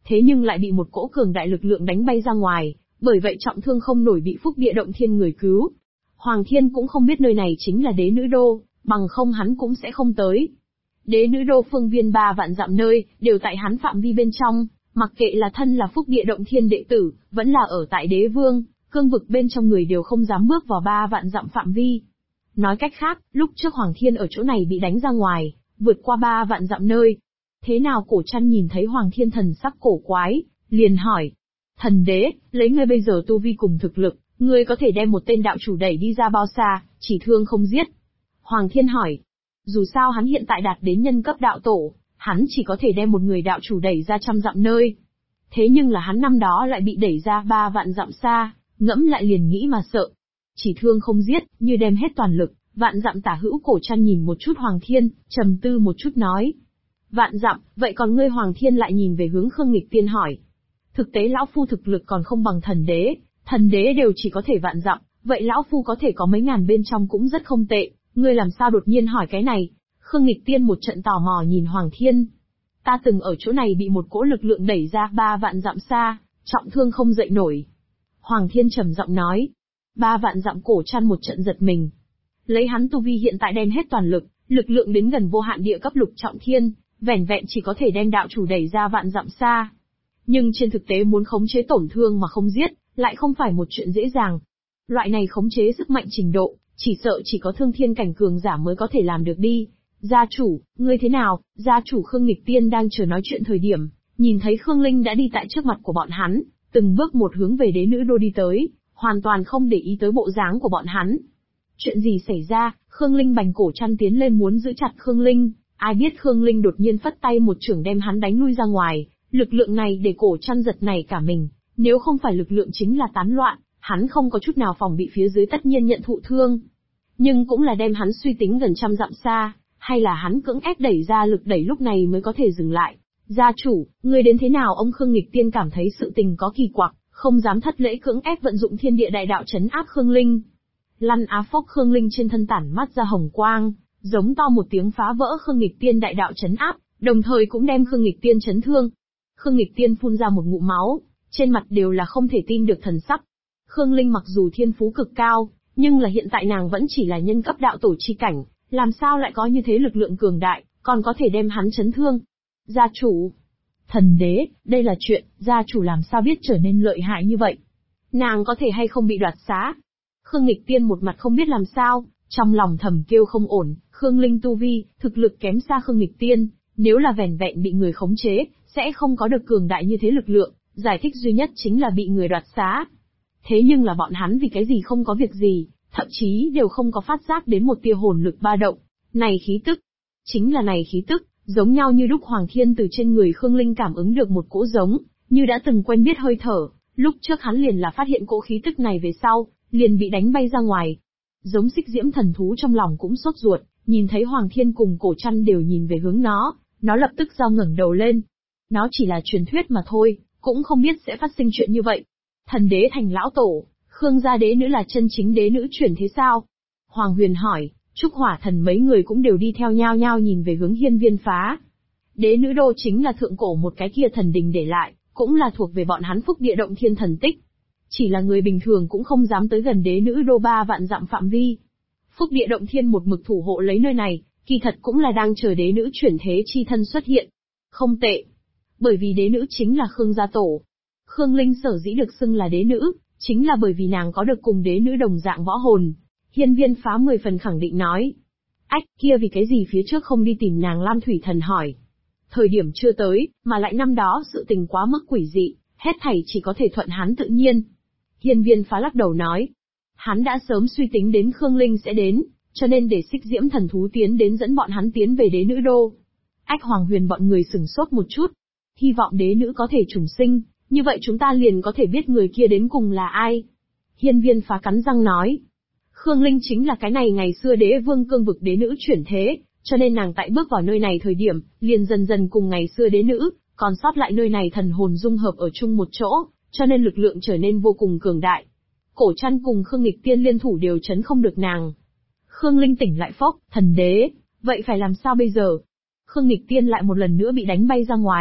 thế nhưng lại bị một cỗ cường đại lực lượng đánh bay ra ngoài, bởi vậy trọng thương không nổi bị Phúc Địa Động Thiên người cứu. Hoàng Thiên cũng không biết nơi này chính là Đế Nữ Đô, bằng không hắn cũng sẽ không tới. Đế Nữ Đô phương viên 3 vạn dặm nơi, đều tại hắn phạm vi bên trong, mặc kệ là thân là Phúc Địa Động Thiên đệ tử, vẫn là ở tại Đế Vương, cương vực bên trong người đều không dám bước vào 3 vạn dặm phạm vi. Nói cách khác, lúc trước Hoàng Thiên ở chỗ này bị đánh ra ngoài, vượt qua 3 vạn dặm nơi. Thế nào Cổ Trăn nhìn thấy Hoàng Thiên thần sắc cổ quái, liền hỏi. Thần đế, lấy ngươi bây giờ tu vi cùng thực lực, ngươi có thể đem một tên đạo chủ đẩy đi ra bao xa, chỉ thương không giết? Hoàng Thiên hỏi. Dù sao hắn hiện tại đạt đến nhân cấp đạo tổ, hắn chỉ có thể đem một người đạo chủ đẩy ra 100 dặm nơi. Thế nhưng là hắn năm đó lại bị đẩy ra 3 vạn dặm xa, ngẫm lại liền nghĩ mà sợ. Chỉ thương không giết, như đem hết toàn lực, vạn dặm tả hữu. Cổ Trăn nhìn một chút Hoàng Thiên, trầm tư một chút nói. Vạn dặm, vậy còn ngươi? Hoàng Thiên lại nhìn về hướng Khương Nghịch Tiên hỏi. Thực tế lão phu thực lực còn không bằng thần đế đều chỉ có thể vạn dặm, vậy lão phu có thể có mấy ngàn bên trong cũng rất không tệ, ngươi làm sao đột nhiên hỏi cái này? Khương Nghịch Tiên một trận tò mò nhìn Hoàng Thiên. Ta từng ở chỗ này bị một cỗ lực lượng đẩy ra 3 vạn dặm xa, trọng thương không dậy nổi. Hoàng Thiên trầm giọng nói. 3 vạn dặm. Cổ Trăn một trận giật mình. Lấy hắn tu vi hiện tại đem hết toàn lực, lực lượng đến gần vô hạn địa cấp lục trọng thiên, vẻn vẹn chỉ có thể đem đạo chủ đẩy ra vạn dặm xa. Nhưng trên thực tế muốn khống chế tổn thương mà không giết, lại không phải một chuyện dễ dàng. Loại này khống chế sức mạnh trình độ, chỉ sợ chỉ có thương thiên cảnh cường giả mới có thể làm được đi. Gia chủ, ngươi thế nào? Gia chủ Khương Nghịch Tiên đang chờ nói chuyện thời điểm, nhìn thấy Khương Linh đã đi tại trước mặt của bọn hắn, từng bước một hướng về Đế Nữ Đô đi tới, hoàn toàn không để ý tới bộ dáng của bọn hắn. Chuyện gì xảy ra? Khương Linh bành Cổ Trăn tiến lên muốn giữ chặt Khương Linh, ai biết Khương Linh đột nhiên phất tay một chưởng đem hắn đánh lui ra ngoài, lực lượng này để Cổ Trăn giật nảy cả mình, nếu không phải lực lượng chính là tán loạn, hắn không có chút nào phòng bị phía dưới tất nhiên nhận thụ thương. Nhưng cũng là đem hắn suy tính gần 100 dặm xa, hay là hắn cưỡng ép đẩy ra lực đẩy lúc này mới có thể dừng lại. Gia chủ, người đến thế nào? Ông Khương Nghịch Tiên cảm thấy sự tình có kỳ quặc, không dám thất lễ cưỡng ép vận dụng thiên địa đại đạo trấn áp Khương Linh. Lăn á phốc. Khương Linh trên thân tản mắt ra hồng quang, giống to một tiếng phá vỡ Khương Nghịch Tiên đại đạo trấn áp, đồng thời cũng đem Khương Nghịch Tiên chấn thương. Khương Nghịch Tiên phun ra một ngụm máu, trên mặt đều là không thể tin được thần sắc. Khương Linh mặc dù thiên phú cực cao, nhưng là hiện tại nàng vẫn chỉ là nhân cấp đạo tổ chi cảnh, làm sao lại có như thế lực lượng cường đại, còn có thể đem hắn chấn thương? Gia chủ, thần đế, đây là chuyện, gia chủ làm sao biết trở nên lợi hại như vậy? Nàng có thể hay không bị đoạt xá? Khương Nghịch Tiên một mặt không biết làm sao, trong lòng thầm kêu không ổn. Khương Linh tu vi, thực lực kém xa Khương Nghịch Tiên, nếu là vẻn vẹn bị người khống chế, sẽ không có được cường đại như thế lực lượng, giải thích duy nhất chính là bị người đoạt xá. Thế nhưng là bọn hắn vì cái gì không có việc gì, thậm chí đều không có phát giác đến một tia hồn lực ba động. Này khí tức, chính là này khí tức, giống nhau như lúc. Hoàng Thiên từ trên người Khương Linh cảm ứng được một cỗ giống, như đã từng quen biết hơi thở, lúc trước hắn liền là phát hiện cỗ khí tức này về sau, liền bị đánh bay ra ngoài. Giống Xích Diễm thần thú trong lòng cũng sốt ruột, nhìn thấy Hoàng Thiên cùng Cổ Trăn đều nhìn về hướng nó lập tức giao ngẩng đầu lên. Nó chỉ là truyền thuyết mà thôi, cũng không biết sẽ phát sinh chuyện như vậy. Thần đế thành lão tổ, Khương gia đế nữ là chân chính đế nữ chuyển thế sao? Hoàng Huyền hỏi. Trúc Hỏa Thần mấy người cũng đều đi theo nhao nhao nhìn về hướng Hiên Viên Phá. Đế Nữ Đô chính là thượng cổ một cái kia thần đình để lại, cũng là thuộc về bọn hắn Phúc Địa Động Thiên thần tích. Chỉ là người bình thường cũng không dám tới gần Đế Nữ Đô 3 vạn dặm phạm vi. Phúc Địa Động Thiên một mực thủ hộ lấy nơi này, kỳ thật cũng là đang chờ đế nữ chuyển thế chi thân xuất hiện. Không tệ. Bởi vì đế nữ chính là Khương gia tổ. Khương Linh sở dĩ được xưng là đế nữ, chính là bởi vì nàng có được cùng đế nữ đồng dạng võ hồn. Hiên Viên Phá 10 phần khẳng định nói. Ách, kia vì cái gì phía trước không đi tìm nàng? Lam Thủy Thần hỏi. Thời điểm chưa tới, mà lại năm đó sự tình quá mức quỷ dị, hết thảy chỉ có thể thuận hắn tự nhiên. Hiên Viên Phá lắc đầu nói. Hắn đã sớm suy tính đến Khương Linh sẽ đến, cho nên để Xích Diễm thần thú tiến đến dẫn bọn hắn tiến về đế nữ đô. Ách, Hoàng Huyền bọn người sửng sốt một chút. Hy vọng đế nữ có thể trùng sinh, như vậy chúng ta liền có thể biết người kia đến cùng là ai. Hiên Viên Phá cắn răng nói. Khương Linh chính là cái này ngày xưa đế vương cương vực đế nữ chuyển thế, cho nên nàng tại bước vào nơi này thời điểm, liền dần dần cùng ngày xưa đế nữ, còn sót lại nơi này thần hồn dung hợp ở chung một chỗ, cho nên lực lượng trở nên vô cùng cường đại. Cổ Trăn cùng Khương Nghịch Tiên liên thủ đều chấn không được nàng. Khương Linh tỉnh lại phốc, thần đế, vậy phải làm sao bây giờ? Khương Nghịch Tiên lại một lần nữa bị đánh bay ra ngoài,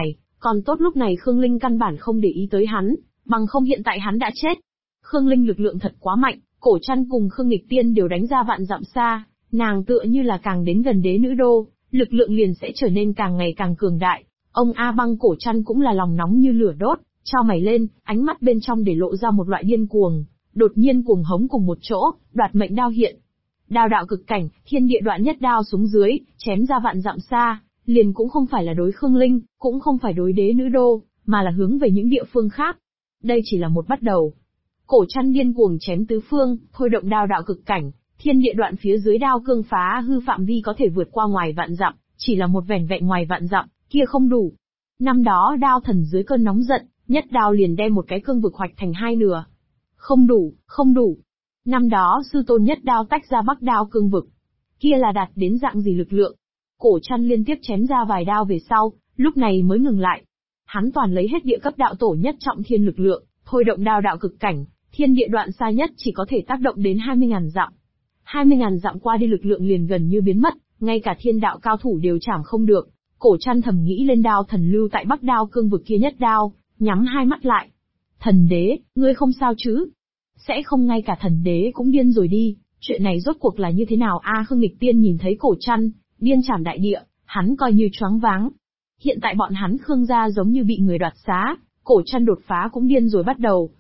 Còn tốt lúc này Khương Linh căn bản không để ý tới hắn, bằng không hiện tại hắn đã chết. Khương Linh lực lượng thật quá mạnh, Cổ Trăn cùng Khương Nghịch Tiên đều đánh ra vạn dặm xa, nàng tựa như là càng đến gần đế nữ đô, lực lượng liền sẽ trở nên càng ngày càng cường đại. Ông A Băng Cổ Trăn cũng là lòng nóng như lửa đốt, chao mày lên, ánh mắt bên trong để lộ ra một loại điên cuồng, đột nhiên cuồng hống cùng một chỗ, đoạt mệnh đao hiện. Đao đạo cực cảnh, thiên địa đoạn nhất đao xuống dưới, chém ra vạn dặm xa, liền cũng không phải là đối Khương Linh, cũng không phải đối đế nữ đô, mà là hướng về những địa phương khác. Đây chỉ là một bắt đầu. Cổ Trăn điên cuồng chém tứ phương, thôi động đao đạo cực cảnh, thiên địa đoạn phía dưới đao cương phá hư phạm vi có thể vượt qua ngoài vạn dặm, chỉ là một vẻn vẹn ngoài vạn dặm, kia không đủ. Năm đó đao thần dưới cơn nóng giận, nhất đao liền đem một cái cương vực hoạch thành hai nửa. Không đủ, không đủ. Năm đó sư tôn nhất đao tách ra bắc đao cương vực. Kia là đạt đến dạng gì lực lượng? Cổ Trăn liên tiếp chém ra vài đao về sau, lúc này mới ngừng lại. Hắn toàn lấy hết địa cấp đạo tổ nhất trọng thiên lực lượng, thôi động đao đạo cực cảnh, thiên địa đoạn xa nhất chỉ có thể tác động đến 20.000 dặm. 20.000 dặm qua đi lực lượng liền gần như biến mất, ngay cả thiên đạo cao thủ đều chảm không được. Cổ Trăn thầm nghĩ lên đao thần lưu tại bắc đao cương vực kia nhất đao, nhắm hai mắt lại. Thần đế, ngươi không sao chứ? Sẽ không ngay cả thần đế cũng điên rồi đi, chuyện này rốt cuộc là như thế nào a? Khương Nghịch Tiên nhìn thấy Cổ Trăn, điên trảm đại địa, hắn coi như choáng váng. Hiện tại bọn hắn Khương gia giống như bị người đoạt xá, Cổ Trăn đột phá cũng điên rồi bắt đầu,